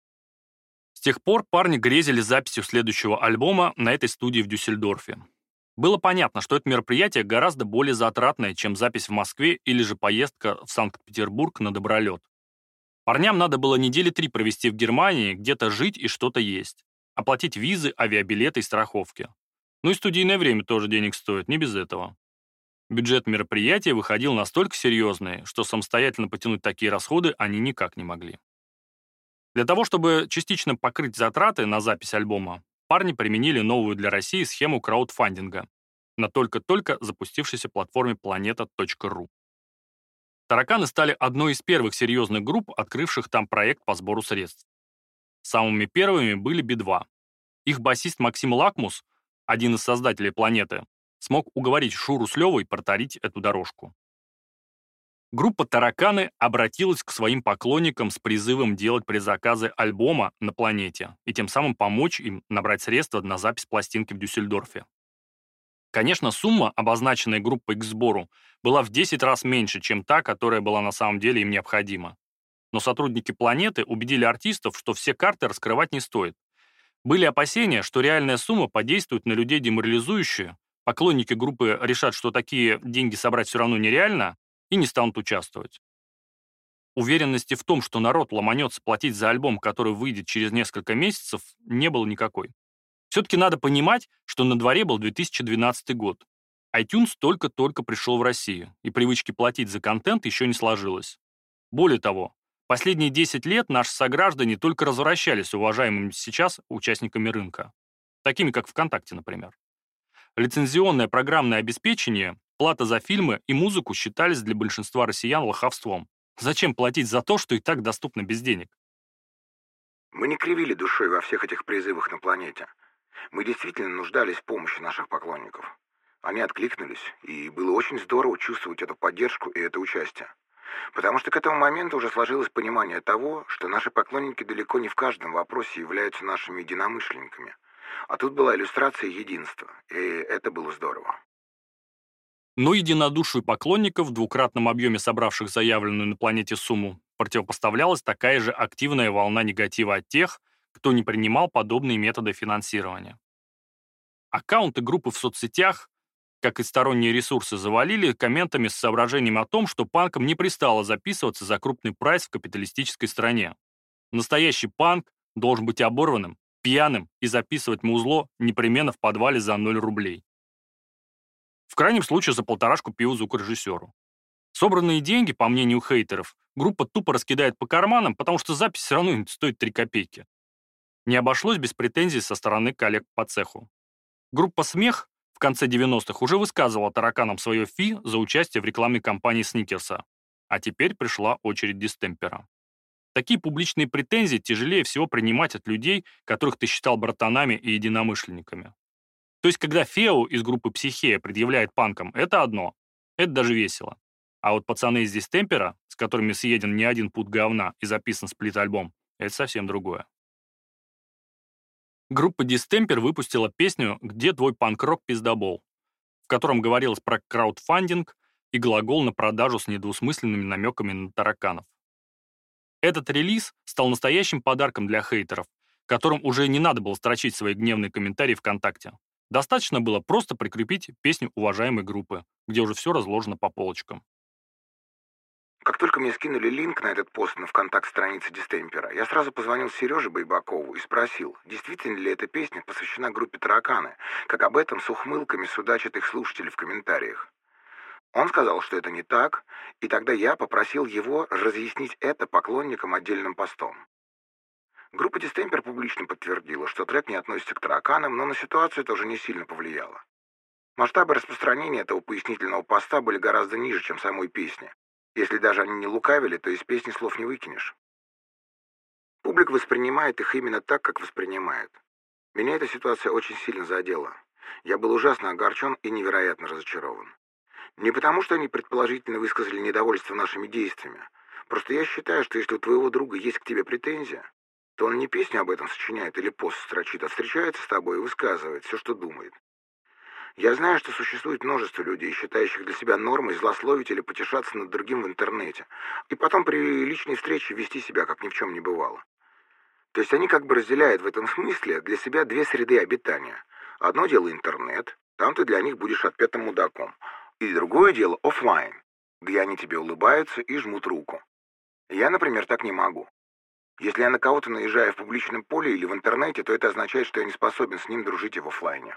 [SPEAKER 1] С тех пор парни грезили записью следующего альбома на этой студии в Дюссельдорфе. Было понятно, что это мероприятие гораздо более затратное, чем запись в Москве или же поездка в Санкт-Петербург на добролет. Парням надо было 3 недели провести в Германии, где-то жить и что-то есть. Оплатить визы, авиабилеты и страховки. Ну и студийное время тоже денег стоит, не без этого. Бюджет мероприятия выходил настолько серьезный, что самостоятельно потянуть такие расходы они никак не могли. Для того, чтобы частично покрыть затраты на запись альбома, парни применили новую для России схему краудфандинга на только-только запустившейся платформе planeta.ru. Тараканы стали одной из первых серьезных групп, открывших там проект по сбору средств. Самыми первыми были Би-2. Их басист Максим Лакмус, один из создателей «Планеты», смог уговорить Шуру с Левой протарить эту дорожку. Группа «Тараканы» обратилась к своим поклонникам с призывом делать предзаказы альбома на «Планете» и тем самым помочь им набрать средства на запись пластинки в Дюссельдорфе. Конечно, сумма, обозначенная группой к сбору, была в 10 раз меньше, чем та, которая была на самом деле им необходима. Но сотрудники «Планеты» убедили артистов, что все карты раскрывать не стоит. Были опасения, что реальная сумма подействует на людей деморализующе, поклонники группы решат, что такие деньги собрать все равно нереально, и не станут участвовать. Уверенности в том, что народ ломанется платить за альбом, который выйдет через несколько месяцев, не было никакой. Все-таки надо понимать, что на дворе был 2012 год. iTunes только-только пришел в Россию, и привычки платить за контент еще не сложилось. Более того, последние 10 лет наши сограждане только развращались уважаемыми сейчас участниками рынка, такими как ВКонтакте, например. Лицензионное программное обеспечение, плата за фильмы и музыку считались для большинства россиян лохавством. Зачем платить за то, что и так доступно без денег?
[SPEAKER 2] Мы не кривили душой во всех этих призывах на «Планете». Мы действительно нуждались в помощи наших поклонников. Они откликнулись, и было очень здорово чувствовать эту поддержку и это участие. Потому что к этому моменту уже сложилось понимание того, что наши поклонники далеко не в каждом вопросе являются нашими единомышленниками. А тут была иллюстрация единства, и это было здорово.
[SPEAKER 1] Но единодушию поклонников в двукратном объеме собравших заявленную на «Планете» сумму противопоставлялась такая же активная волна негатива от тех, кто не принимал подобные методы финансирования. Аккаунты группы в соцсетях, как и сторонние ресурсы, завалили комментами с соображением о том, что панкам не пристало записываться за крупный прайс в капиталистической стране. Настоящий панк должен быть оборванным, пьяным и записывать музло непременно в подвале за 0 рублей. В крайнем случае за 1,5 пива звукорежиссеру. Собранные деньги, по мнению хейтеров, группа тупо раскидает по карманам, потому что запись все равно стоит 3 копейки. Не обошлось без претензий со стороны коллег по цеху. Группа «Смех» в конце 90-х уже высказывала тараканам свое фи за участие в рекламной кампании Сникерса. А теперь пришла очередь Дистемпера. Такие публичные претензии тяжелее всего принимать от людей, которых ты считал братанами и единомышленниками. То есть, когда Фео из группы «Психея» предъявляет панкам, это одно. Это даже весело. А вот пацаны из Дистемпера, с которыми съеден не один пуд говна и записан сплит-альбом, это совсем другое. Группа Дистемпер выпустила песню «Где твой панк-рок пиздобол», в котором говорилось про краудфандинг и глагол на продажу с недвусмысленными намеками на тараканов. Этот релиз стал настоящим подарком для хейтеров, которым уже не надо было строчить свои гневные комментарии ВКонтакте. Достаточно было просто прикрепить песню уважаемой группы, где уже все разложено по полочкам.
[SPEAKER 2] Как только мне скинули линк на этот пост на ВКонтакт-странице Дистемпера, я сразу позвонил Сереже Байбакову и спросил, действительно ли эта песня посвящена группе «Тараканы», как об этом с ухмылками судачат их слушатели в комментариях. Он сказал, что это не так, и тогда я попросил его разъяснить это поклонникам отдельным постом. Группа Дистемпер публично подтвердила, что трек не относится к «Тараканам», но на ситуацию это уже не сильно повлияло. Масштабы распространения этого пояснительного поста были гораздо ниже, чем самой песни. Если даже они не лукавили, то из песни слов не выкинешь. Публика воспринимает их именно так, как воспринимает. Меня эта ситуация очень сильно задела. Я был ужасно огорчен и невероятно разочарован. Не потому, что они предположительно высказали недовольство нашими действиями. Просто я считаю, что если у твоего друга есть к тебе претензия, то он не песню об этом сочиняет или пост строчит, а встречается с тобой и высказывает все, что думает. Я знаю, что существует множество людей, считающих для себя нормой злословить или потешаться над другим в интернете, и потом при личной встрече вести себя, как ни в чем не бывало. То есть они как бы разделяют в этом смысле для себя две среды обитания. Одно дело интернет, там ты для них будешь отпетым мудаком, и другое дело офлайн, где они тебе улыбаются и жмут руку. Я, например, так не могу. Если я на кого-то наезжаю в публичном поле или в интернете, то это означает, что я не способен с ним дружить и в офлайне.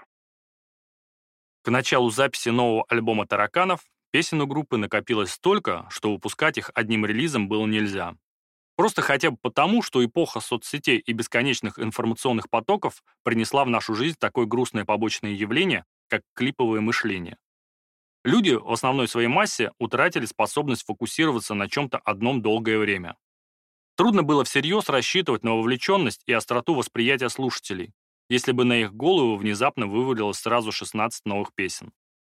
[SPEAKER 1] К началу записи нового альбома «Тараканов» песен у группы накопилось столько, что выпускать их одним релизом было нельзя. Просто хотя бы потому, что эпоха соцсетей и бесконечных информационных потоков принесла в нашу жизнь такое грустное побочное явление, как клиповое мышление. Люди в основной своей массе утратили способность фокусироваться на чем-то одном долгое время. Трудно было всерьез рассчитывать на вовлеченность и остроту восприятия слушателей, если бы на их голову внезапно вывалилось сразу 16 новых песен.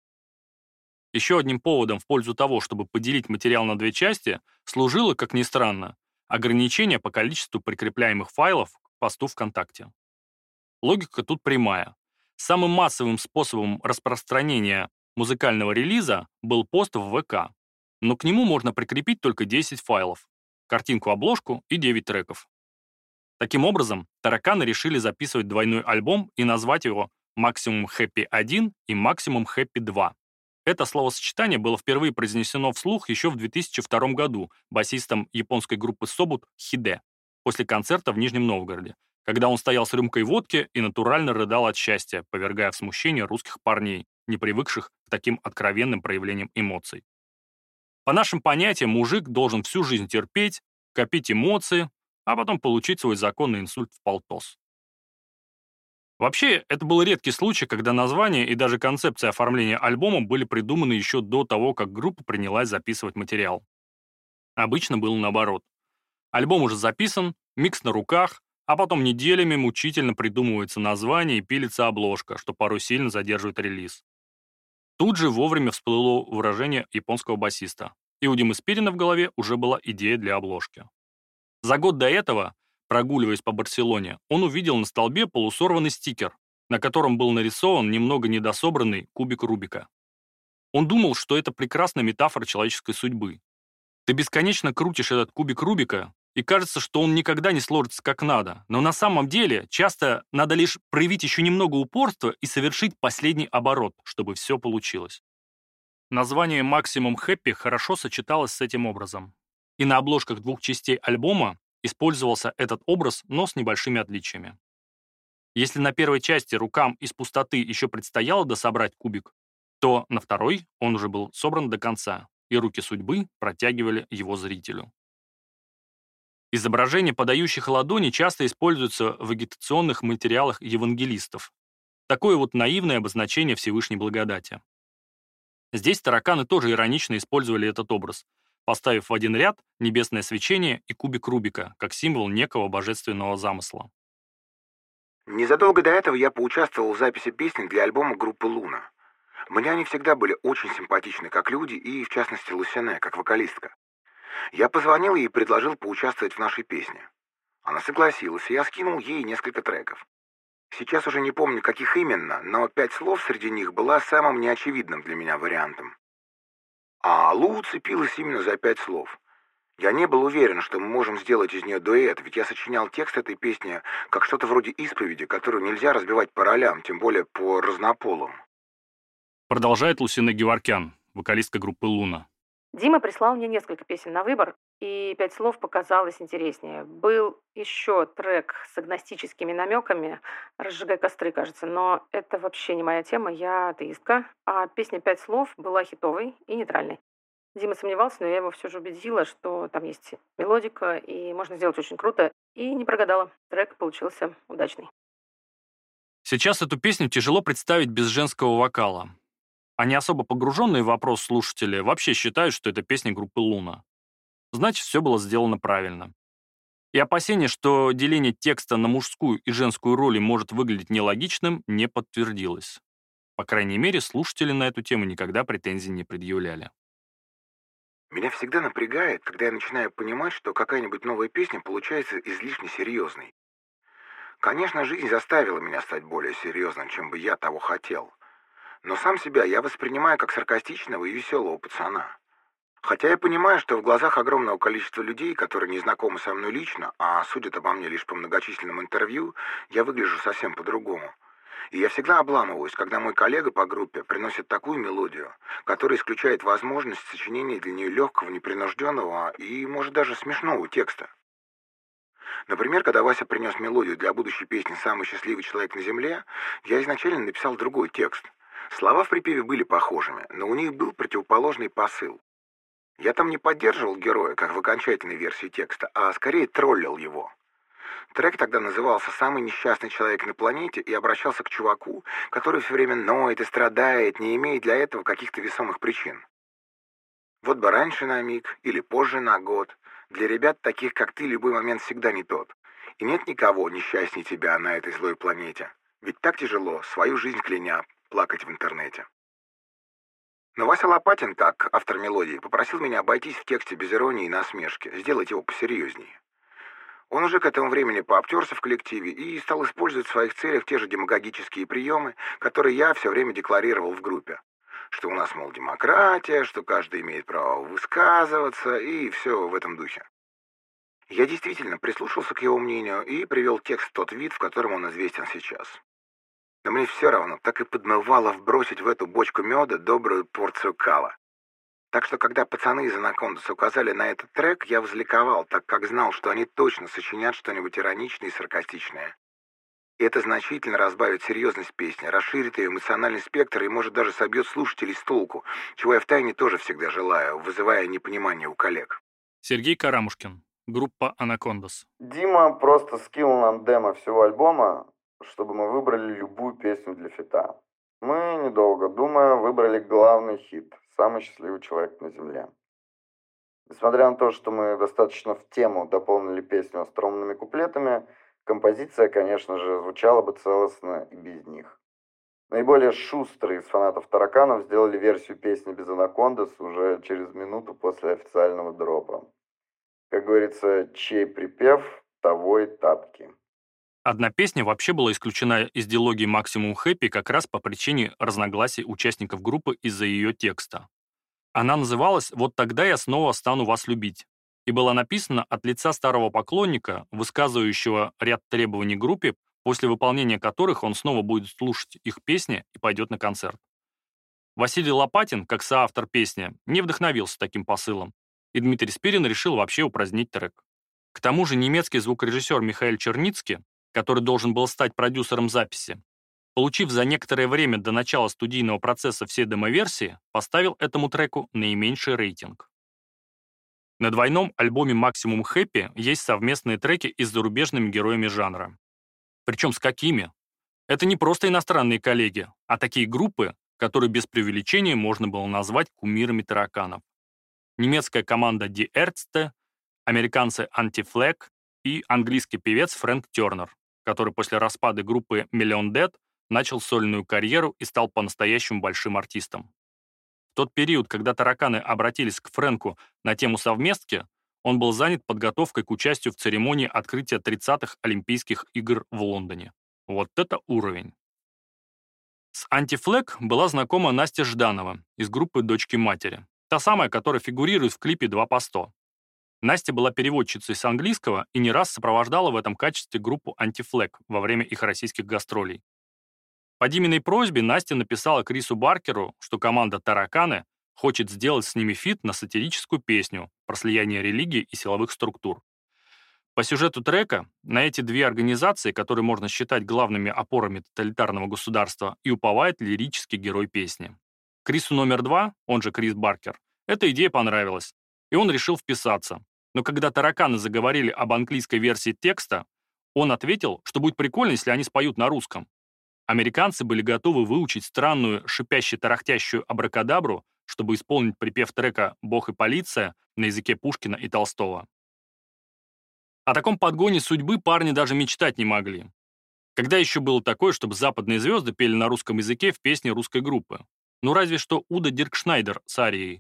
[SPEAKER 1] Еще одним поводом в пользу того, чтобы поделить материал на две части, служило, как ни странно, ограничение по количеству прикрепляемых файлов к посту ВКонтакте. Логика тут прямая. Самым массовым способом распространения музыкального релиза был пост в ВК, но к нему можно прикрепить только 10 файлов, картинку-обложку и 9 треков. Таким образом, тараканы решили записывать двойной альбом и назвать его «Maximum Happy 1» и «Maximum Happy 2». Это словосочетание было впервые произнесено вслух еще в 2002 году басистом японской группы Собут Хиде после концерта в Нижнем Новгороде, когда он стоял с рюмкой водки и натурально рыдал от счастья, повергая в смущение русских парней, не привыкших к таким откровенным проявлениям эмоций. По нашим понятиям, мужик должен всю жизнь терпеть, копить эмоции, а потом получить свой законный инсульт в полтос. Вообще, это был редкий случай, когда название и даже концепция оформления альбома были придуманы еще до того, как группа принялась записывать материал. Обычно было наоборот. Альбом уже записан, микс на руках, а потом неделями мучительно придумывается название и пилится обложка, что порой сильно задерживает релиз. Тут же вовремя всплыло выражение японского басиста, и у Димы Спирина в голове уже была идея для обложки. За год до этого, прогуливаясь по Барселоне, он увидел на столбе полусорванный стикер, на котором был нарисован немного недособранный кубик Рубика. Он думал, что это прекрасная метафора человеческой судьбы. Ты бесконечно крутишь этот кубик Рубика, и кажется, что он никогда не сложится как надо. Но на самом деле часто надо лишь проявить еще немного упорства и совершить последний оборот, чтобы все получилось. Название «Maximum Happy» хорошо сочеталось с этим образом. И на обложках 2 частей альбома использовался этот образ, но с небольшими отличиями. Если на первой части рукам из пустоты еще предстояло дособрать кубик, то на второй он уже был собран до конца, и руки судьбы протягивали его зрителю. Изображения подающих ладони часто используются в агитационных материалах евангелистов. Такое вот наивное обозначение Всевышней благодати. Здесь тараканы тоже иронично использовали этот образ, поставив в один ряд небесное свечение и кубик Рубика, как символ некого божественного замысла.
[SPEAKER 2] Незадолго до этого я поучаствовал в записи песни для альбома группы «Луна». Мне они всегда были очень симпатичны как люди и, в частности, Лусине, как вокалистка. Я позвонил ей и предложил поучаствовать в нашей песне. Она согласилась, и я скинул ей несколько треков. Сейчас уже не помню, каких именно, но 5 слов среди них была самым неочевидным для меня вариантом. А Лу уцепилась именно за 5 слов. Я не был уверен, что мы можем сделать из нее дуэт, ведь я сочинял текст этой песни как что-то вроде исповеди, которую нельзя разбивать по ролям, тем более по разнополым.
[SPEAKER 1] Продолжает Лусина Геворкян, вокалистка группы «Луна».
[SPEAKER 11] Дима прислал мне несколько песен на выбор, и 5 слов показалось интереснее. Был еще трек с агностическими намеками «Разжигай костры», кажется, но это вообще не моя тема, я атеистка, а песня 5 слов была хитовой и нейтральной. Дима сомневался, но я его все же убедила, что там есть мелодика, и можно сделать очень круто, и не прогадала. Трек получился удачный.
[SPEAKER 1] Сейчас эту песню тяжело представить без женского вокала. А не особо погруженные в вопрос слушатели вообще считают, что это песня группы «Луна». Значит, все было сделано правильно. И опасение, что деление текста на мужскую и женскую роли может выглядеть нелогичным, не подтвердилось. По крайней мере, слушатели на эту тему никогда претензий не предъявляли.
[SPEAKER 2] Меня всегда напрягает, когда я начинаю понимать, что какая-нибудь новая песня получается излишне серьезной. Конечно, жизнь заставила меня стать более серьезным, чем бы я того хотел. Но сам себя я воспринимаю как саркастичного и веселого пацана. Хотя я понимаю, что в глазах огромного количества людей, которые не знакомы со мной лично, а судят обо мне лишь по многочисленным интервью, я выгляжу совсем по-другому. И я всегда обламываюсь, когда мой коллега по группе приносит такую мелодию, которая исключает возможность сочинения для нее легкого, непринужденного и, может, даже смешного текста. Например, когда Вася принес мелодию для будущей песни «Самый счастливый человек на земле», я изначально написал другой текст. Слова в припеве были похожими, но у них был противоположный посыл. Я там не поддерживал героя, как в окончательной версии текста, а скорее троллил его. Трек тогда назывался «Самый несчастный человек на планете» и обращался к чуваку, который все время ноет и страдает, не имея для этого каких-то весомых причин. Вот бы раньше на миг или позже на год. Для ребят, таких как ты, любой момент всегда не тот. И нет никого несчастнее тебя на этой злой планете. Ведь так тяжело, свою жизнь кляня, плакать в интернете. Но Вася Лопатин, как автор мелодии, попросил меня обойтись в тексте без иронии и насмешки, сделать его посерьезнее. Он уже к этому времени пообтерся в коллективе и стал использовать в своих целях те же демагогические приемы, которые я все время декларировал в группе. Что у нас, мол, демократия, что каждый имеет право высказываться и все в этом духе. Я действительно прислушался к его мнению и привел текст в тот вид, в котором он известен сейчас. Но мне все равно так и подмывало вбросить в эту бочку меда добрую порцию кала. Так что, когда пацаны из Анакондас указали на этот трек, я возликовал, так как знал, что они точно сочинят что-нибудь ироничное и саркастичное. И это значительно разбавит серьезность песни, расширит ее эмоциональный спектр и, может, даже собьет слушателей с толку, чего я втайне тоже всегда желаю, вызывая непонимание у коллег.
[SPEAKER 1] Сергей Карамушкин, группа «Анакондас».
[SPEAKER 10] Дима просто скинул нам демо всего альбома, чтобы мы выбрали любую песню для фита. Мы, недолго думая, выбрали главный хит «Самый счастливый человек на земле». Несмотря на то, что мы достаточно в тему дополнили песню остроумными куплетами, композиция, конечно же, звучала бы целостно и без них. Наиболее шустрые из фанатов тараканов сделали версию песни без Анакондас уже через минуту после официального дропа. Как говорится, чей припев, того и тапки.
[SPEAKER 1] Одна песня вообще была исключена из дилогии Maximum Happy как раз по причине разногласий участников группы из-за ее текста. Она называлась «Вот тогда я снова стану вас любить». и была написана от лица старого поклонника, высказывающего ряд требований группе, после выполнения которых он снова будет слушать их песни и пойдет на концерт. Василий Лопатин, как соавтор песни, не вдохновился таким посылом, и Дмитрий Спирин решил вообще упразднить трек. К тому же немецкий звукорежиссер Михаил Черницкий, который должен был стать продюсером записи, получив за некоторое время до начала студийного процесса все демо-версии, поставил этому треку наименьший рейтинг. На двойном альбоме Maximum Happy есть совместные треки и с зарубежными героями жанра. Причем с какими? Это не просто иностранные коллеги, а такие группы, которые без преувеличения можно было назвать кумирами тараканов. Немецкая команда Die Ärzte, американцы Anti-Flag и английский певец Фрэнк Тернер, который после распада группы Million Dead начал сольную карьеру и стал по-настоящему большим артистом. В тот период, когда тараканы обратились к Фрэнку на тему совместки, он был занят подготовкой к участию в церемонии открытия 30-х Олимпийских игр в Лондоне. Вот это уровень. С Anti-Flag была знакома Настя Жданова из группы «Дочки матери», та самая, которая фигурирует в клипе «2 по 100». Настя была переводчицей с английского и не раз сопровождала в этом качестве группу Anti-Flag во время их российских гастролей. По Диминой просьбе Настя написала Крису Баркеру, что команда «Тараканы» хочет сделать с ними фит на сатирическую песню про слияние религии и силовых структур. По сюжету трека на эти две организации, которые можно считать главными опорами тоталитарного государства, и уповает лирический герой песни. Крису номер 2, он же Крис Баркер, эта идея понравилась, и он решил вписаться. Но когда тараканы заговорили об английской версии текста, он ответил, что будет прикольно, если они споют на русском. Американцы были готовы выучить странную шипяще-тарахтящую абракадабру, чтобы исполнить припев трека «Бог и полиция» на языке Пушкина и Толстого. О таком подгоне судьбы парни даже мечтать не могли. Когда еще было такое, чтобы западные звезды пели на русском языке в песне русской группы? Ну разве что Уда Диркшнайдер с арией.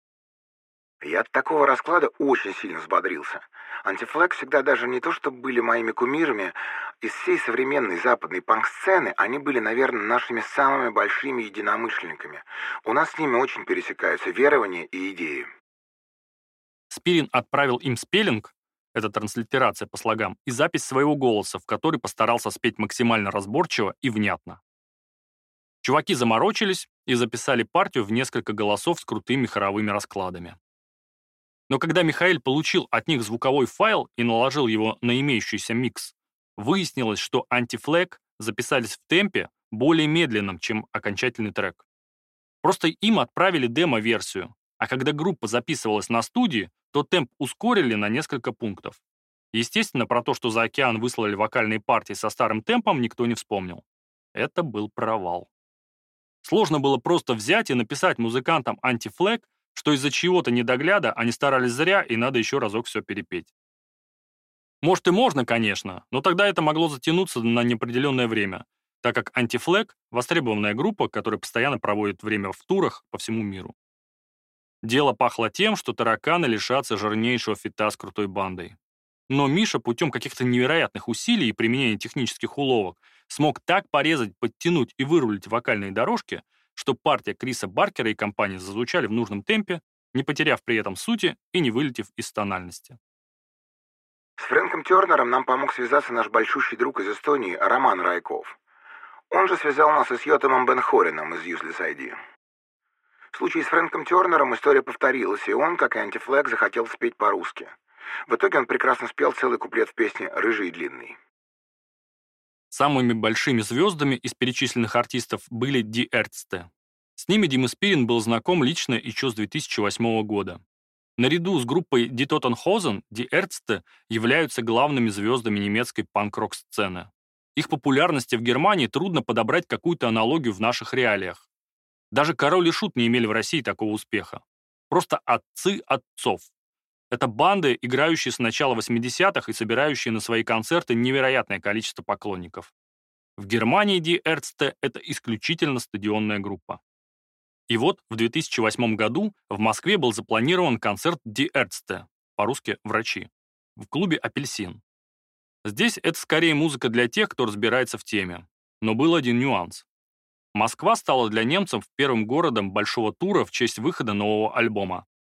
[SPEAKER 2] Я от такого расклада очень сильно взбодрился. Anti-Flag всегда даже не то, что были моими кумирами. Из всей современной западной панк-сцены они были, наверное, нашими самыми большими единомышленниками. У нас с ними очень пересекаются верования и идеи.
[SPEAKER 1] Спирин отправил им спеллинг, это транслитерация по слогам, и запись своего голоса, в который постарался спеть максимально разборчиво и внятно. Чуваки заморочились и записали партию в несколько голосов с крутыми хоровыми раскладами. Но когда Михаил получил от них звуковой файл и наложил его на имеющийся микс, выяснилось, что Anti-Flag записались в темпе более медленном, чем окончательный трек. Просто им отправили демо-версию, а когда группа записывалась на студии, то темп ускорили на несколько пунктов. Естественно, про то, что за океан выслали вокальные партии со старым темпом, никто не вспомнил. Это был провал. Сложно было просто взять и написать музыкантам Anti-Flag, что из-за чего-то недогляда они старались зря, и надо еще разок все перепеть. Может и можно, конечно, но тогда это могло затянуться на неопределенное время, так как Anti-Flag — востребованная группа, которая постоянно проводит время в турах по всему миру. Дело пахло тем, что тараканы лишатся жирнейшего фита с крутой бандой. Но Миша путем каких-то невероятных усилий и применения технических уловок смог так порезать, подтянуть и вырулить вокальные дорожки, что партия Криса Баркера и компании зазвучали в нужном темпе, не потеряв при этом сути и не вылетев из тональности.
[SPEAKER 2] С Фрэнком Тернером нам помог связаться наш большущий друг из Эстонии Роман Райков. Он же связал нас и с Йотемом Бенхорином из Useless ID. В случае с Фрэнком Тернером история повторилась, и он, как и Anti-Flag, захотел спеть по-русски. В итоге он прекрасно спел целый куплет в песне «Рыжий и длинный».
[SPEAKER 1] Самыми большими звездами из перечисленных артистов были Die Ärzte. С ними Дима Спирин был знаком лично еще с 2008 года. Наряду с группой Die Totenhosen, Die Ärzte являются главными звездами немецкой панк-рок-сцены. Их популярности в Германии трудно подобрать какую-то аналогию в наших реалиях. Даже Король и Шут не имели в России такого успеха. Просто отцы отцов. Это банды, играющие с начала 80-х и собирающие на свои концерты невероятное количество поклонников. В Германии Die Ärzte — это исключительно стадионная группа. И вот в 2008 году в Москве был запланирован концерт Die Ärzte, по-русски «Врачи», в клубе «Апельсин». Здесь это скорее музыка для тех, кто разбирается в теме. Но был один нюанс. Москва стала для немцев первым городом большого тура в честь выхода нового альбома.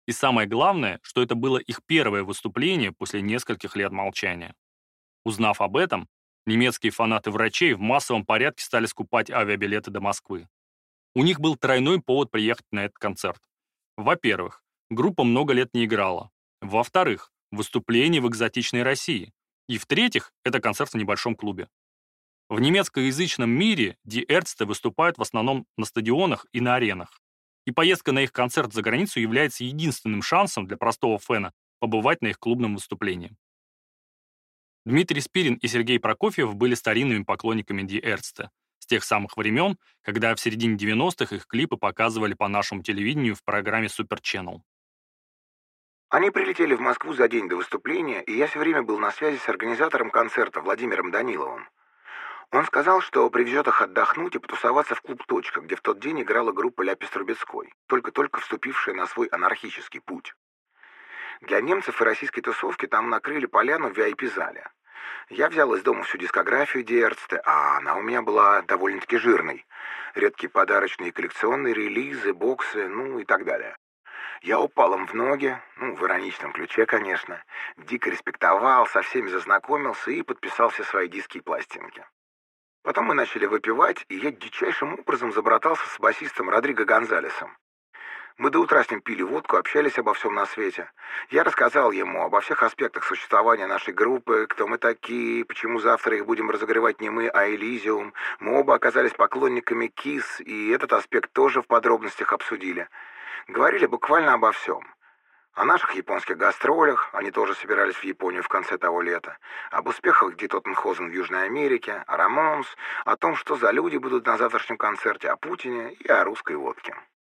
[SPEAKER 1] И самое главное, что это было их первое выступление после нескольких лет молчания. Узнав об этом, немецкие фанаты врачей в массовом порядке стали скупать авиабилеты до Москвы. У них был тройной повод приехать на этот концерт. Во-первых, группа много лет не играла. Во-вторых, выступление в экзотичной России. И в-третьих, это концерт в небольшом клубе. В немецкоязычном мире Die Ärzte выступают в основном на стадионах и на аренах. И поездка на их концерт за границу является единственным шансом для простого фэна побывать на их клубном выступлении. Дмитрий Спирин и Сергей Прокофьев были старинными поклонниками Die Ärzte с тех самых времен, когда в середине 90-х их клипы показывали по нашему телевидению в программе Super Channel.
[SPEAKER 2] Они прилетели в Москву за день до выступления, и я все время был на связи с организатором концерта Владимиром Даниловым. Он сказал, что привезет их отдохнуть и потусоваться в клуб «Точка», где в тот день играла группа Ляпис Трубецкой, только-только вступившая на свой анархический путь. Для немцев и российской тусовки там накрыли поляну в VIP-зале. Я взял из дома всю дискографию Die Ärzte, а она у меня была довольно-таки жирной. Редкие подарочные коллекционные релизы, боксы, ну и так далее. Я упал им в ноги, в ироничном ключе, конечно, дико респектовал, со всеми зазнакомился и подписал все свои диски и пластинки. Потом мы начали выпивать, и я дичайшим образом забратался с басистом Родриго Гонзалесом. Мы до утра с ним пили водку, общались обо всем на свете. Я рассказал ему обо всех аспектах существования нашей группы, кто мы такие, почему завтра их будем разогревать не мы, а Элизиум. Мы оба оказались поклонниками Kiss, и этот аспект тоже в подробностях обсудили. Говорили буквально обо всем. О наших японских гастролях, они тоже собирались в Японию в конце того лета, об успехах Ди Тоттенхозен в Южной Америке, о Рамонс, о том, что за люди будут на завтрашнем концерте, о Путине и о русской водке.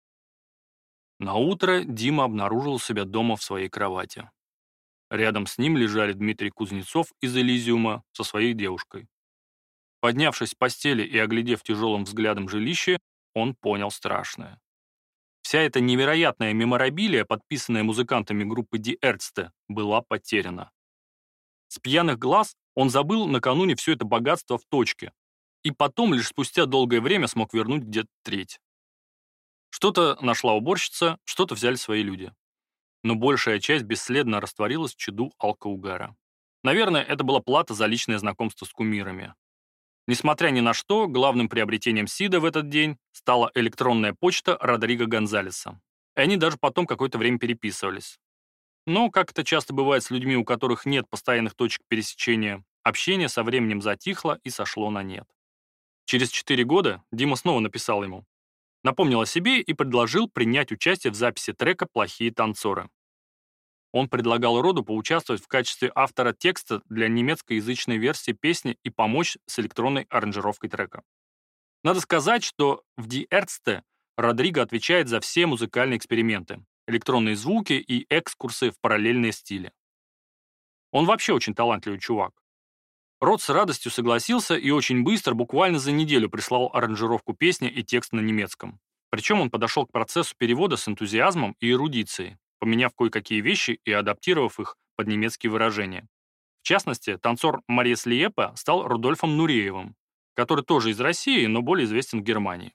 [SPEAKER 1] Наутро Дима обнаружил себя дома в своей кровати. Рядом с ним лежали Дмитрий Кузнецов из Элизиума со своей девушкой. Поднявшись с постели и оглядев тяжелым взглядом жилище, он понял страшное. Вся эта невероятная меморабилия, подписанная музыкантами группы Die Ärzte, была потеряна. С пьяных глаз он забыл накануне все это богатство в точке, и потом лишь спустя долгое время смог вернуть где-то треть. Что-то нашла уборщица, что-то взяли свои люди. Но большая часть бесследно растворилась в чаду алкоугара. Наверное, это была плата за личное знакомство с кумирами. Несмотря ни на что, главным приобретением Сида в этот день стала электронная почта Родриго Гонзалеса. И они даже потом какое-то время переписывались. Но, как это часто бывает с людьми, у которых нет постоянных точек пересечения, общение со временем затихло и сошло на нет. Через 4 года Дима снова написал ему. Напомнил о себе и предложил принять участие в записи трека «Плохие танцоры». Он предлагал роду поучаствовать в качестве автора текста для немецкоязычной версии песни и помочь с электронной аранжировкой трека. Надо сказать, что в Die Ärzte Родриго отвечает за все музыкальные эксперименты, электронные звуки и экскурсы в параллельные стили. Он вообще очень талантливый чувак. Род с радостью согласился и очень быстро, буквально за неделю, прислал аранжировку песни и текст на немецком. Причем он подошел к процессу перевода с энтузиазмом и эрудицией, поменяв кое-какие вещи и адаптировав их под немецкие выражения. В частности, танцор Мариес Лиепе стал Рудольфом Нуреевым, который тоже из России, но более известен в Германии.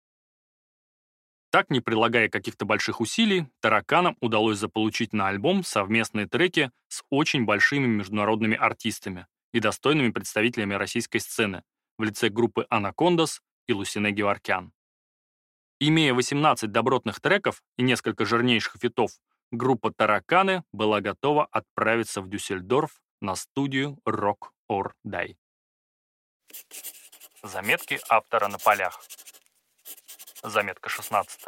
[SPEAKER 1] Так, не прилагая каких-то больших усилий, тараканам удалось заполучить на альбом совместные треки с очень большими международными артистами и достойными представителями российской сцены в лице группы «Анакондас» и Лусине Геворкян. Имея 18 добротных треков и несколько жирнейших фитов, группа «Тараканы» была готова отправиться в Дюссельдорф на студию «Rock or Die». Заметки автора на полях. Заметка 16.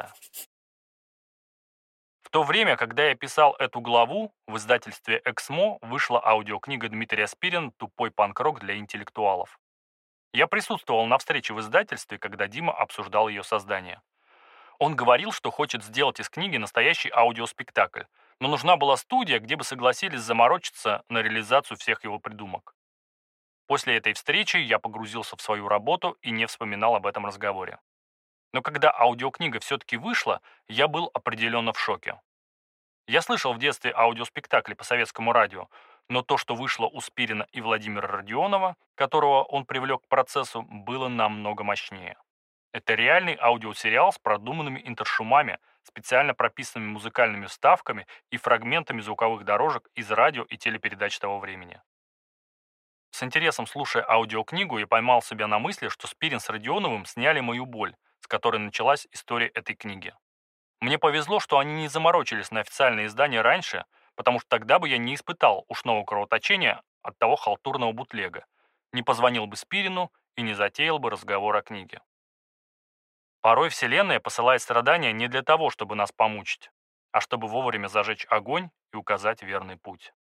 [SPEAKER 1] В то время, когда я писал эту главу, в издательстве «Эксмо» вышла аудиокнига Дмитрия Спирина «Тупой панк-рок для интеллектуалов». Я присутствовал на встрече в издательстве, когда Дима обсуждал ее создание. Он говорил, что хочет сделать из книги настоящий аудиоспектакль, но нужна была студия, где бы согласились заморочиться на реализацию всех его придумок. После этой встречи я погрузился в свою работу и не вспоминал об этом разговоре. Но когда аудиокнига все-таки вышла, я был определенно в шоке. Я слышал в детстве аудиоспектакли по советскому радио, но то, что вышло у Спирина и Владимира Родионова, которого он привлек к процессу, было намного мощнее. Это реальный аудиосериал с продуманными интершумами, специально прописанными музыкальными вставками и фрагментами звуковых дорожек из радио и телепередач того времени. С интересом слушая аудиокнигу, я поймал себя на мысли, что Спирин с Родионовым сняли мою боль, с которой началась история этой книги. Мне повезло, что они не заморочились на официальное издание раньше, потому что тогда бы я не испытал ушного кровоточения от того халтурного бутлега, не позвонил бы Спирину и не затеял бы разговор о книге. Порой Вселенная посылает страдания не для того, чтобы нас помучить, а чтобы вовремя зажечь огонь и указать верный путь.